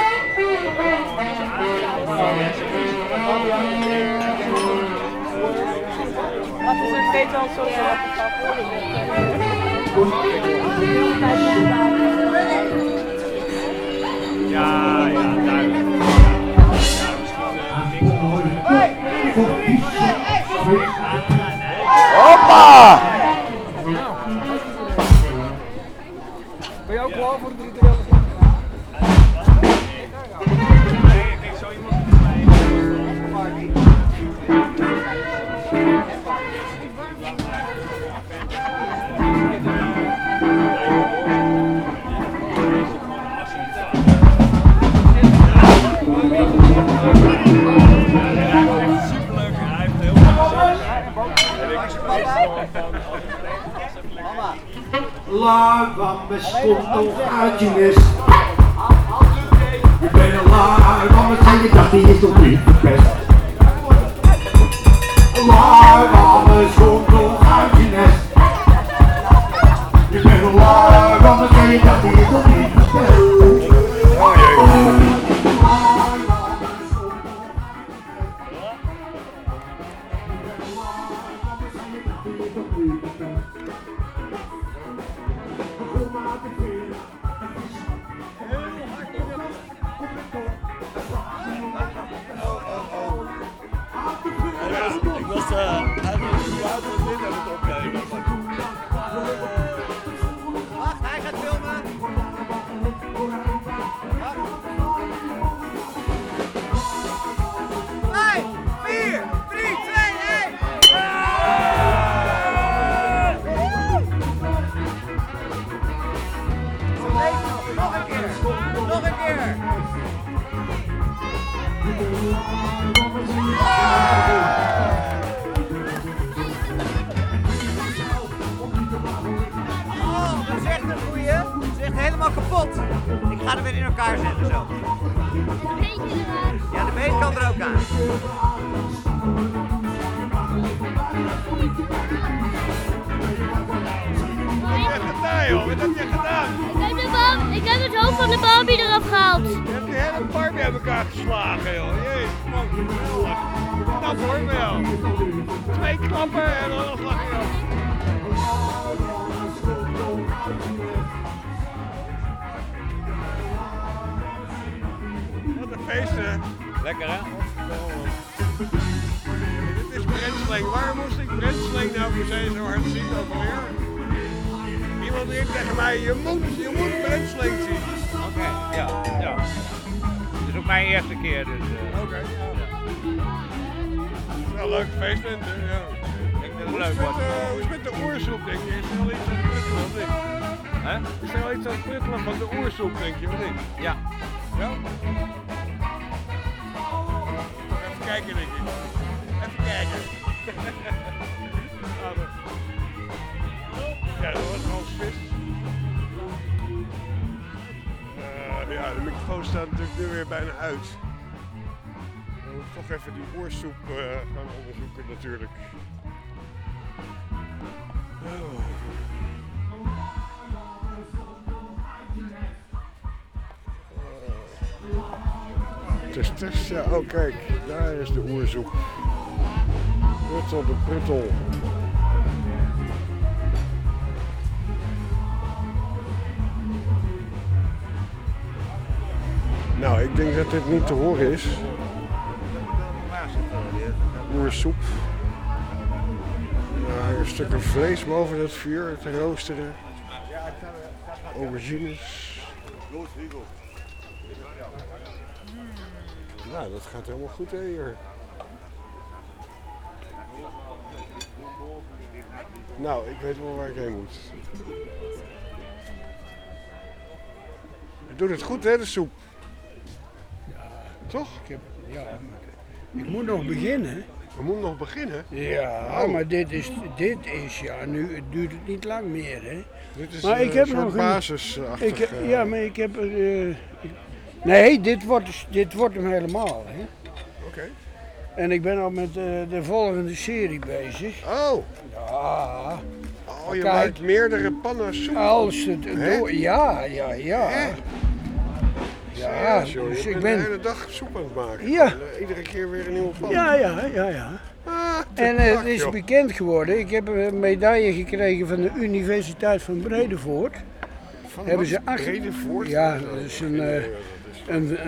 Maar het is nog steeds wel zo dat ja, duidelijk. Hoppa! Ben je ook klaar voor de rituele? Lui, wat bestond toch uit je nest? Ik ben een lui, want zijn je dacht die is toch niet verpest? Lui, wat bestond toch uit je nest? Ik ben een lui, want zijn je dacht die is toch niet verpest? Ik was eigenlijk dit aan het opnemen. Wacht, hij gaat filmen. 5, 4, 3, 2, 1. Nog een keer. Nog een keer. Oh, dat is echt een goeie. Dat is echt helemaal kapot. Ik ga er weer in elkaar zetten zo. Ja, de been kan er ook aan. Wat heb je gedaan? Ik heb het hoofd van de Barbie eraf gehaald. Je hebt die hele Barbie uit elkaar geslagen, joh. Jezus, man, geweldig. Knap hoor, wel. 2 klappen en dan slag je op. Wat een feest, hè? Lekker, hè? Dit is Brentsling. Waar moest ik Brentsling nou per se zo hard zien ook alweer? Iemand riep tegen mij, je moet Brentsling zien. Oké, ja. Het is ook mijn eerste keer, dus... Oké. Wel een leuk feest, ja. Ik vind het leuk, hoor. Hoe is het met de oersoep, denk je? Is er wel iets aan het pruttelen of niet? Hè? Is er wel iets aan het pruttelen van de oersoep, denk je, of niet? Ja. Ja? Even kijken, denk ik. Even kijken. Ja, dat was gewoon vis. Ja, de microfoon staat natuurlijk nu weer bijna uit. Dan moet ik toch even die oorsoep gaan onderzoeken natuurlijk. Oh. Test, ja, oh kijk, daar is de oersoep. Pruttel de pruttel. Nou, ik denk dat dit niet te horen is. Oersoep. Een stukje vlees boven het vuur te roosteren. Aubergines. Nou, dat gaat helemaal goed hè, hier. Nou, ik weet wel waar ik heen moet. Je doet het goed hè, de soep. Toch? Ik moet nog beginnen. We moeten nog beginnen? Ja, maar dit is ja, nu het duurt het niet lang meer hè. Dit is maar ik heb een nog basisachtig... ja, maar ik heb Nee, dit wordt hem helemaal. Hè. Oké. En ik ben al met de volgende serie bezig. Oh. Ja. Oh, je maakt meerdere pannen soep. Als het door... Ja. Hè? Ja, Serieus, joh, dus je ik bent ben... de hele dag soep aan het maken. Ja. En, iedere keer weer een nieuwe pan. Ja. En het is joh. bekend geworden. Ik heb een medaille gekregen van de Universiteit van Bredevoort. Van Hebben wat? ze Bredevoort? Ja, dat is een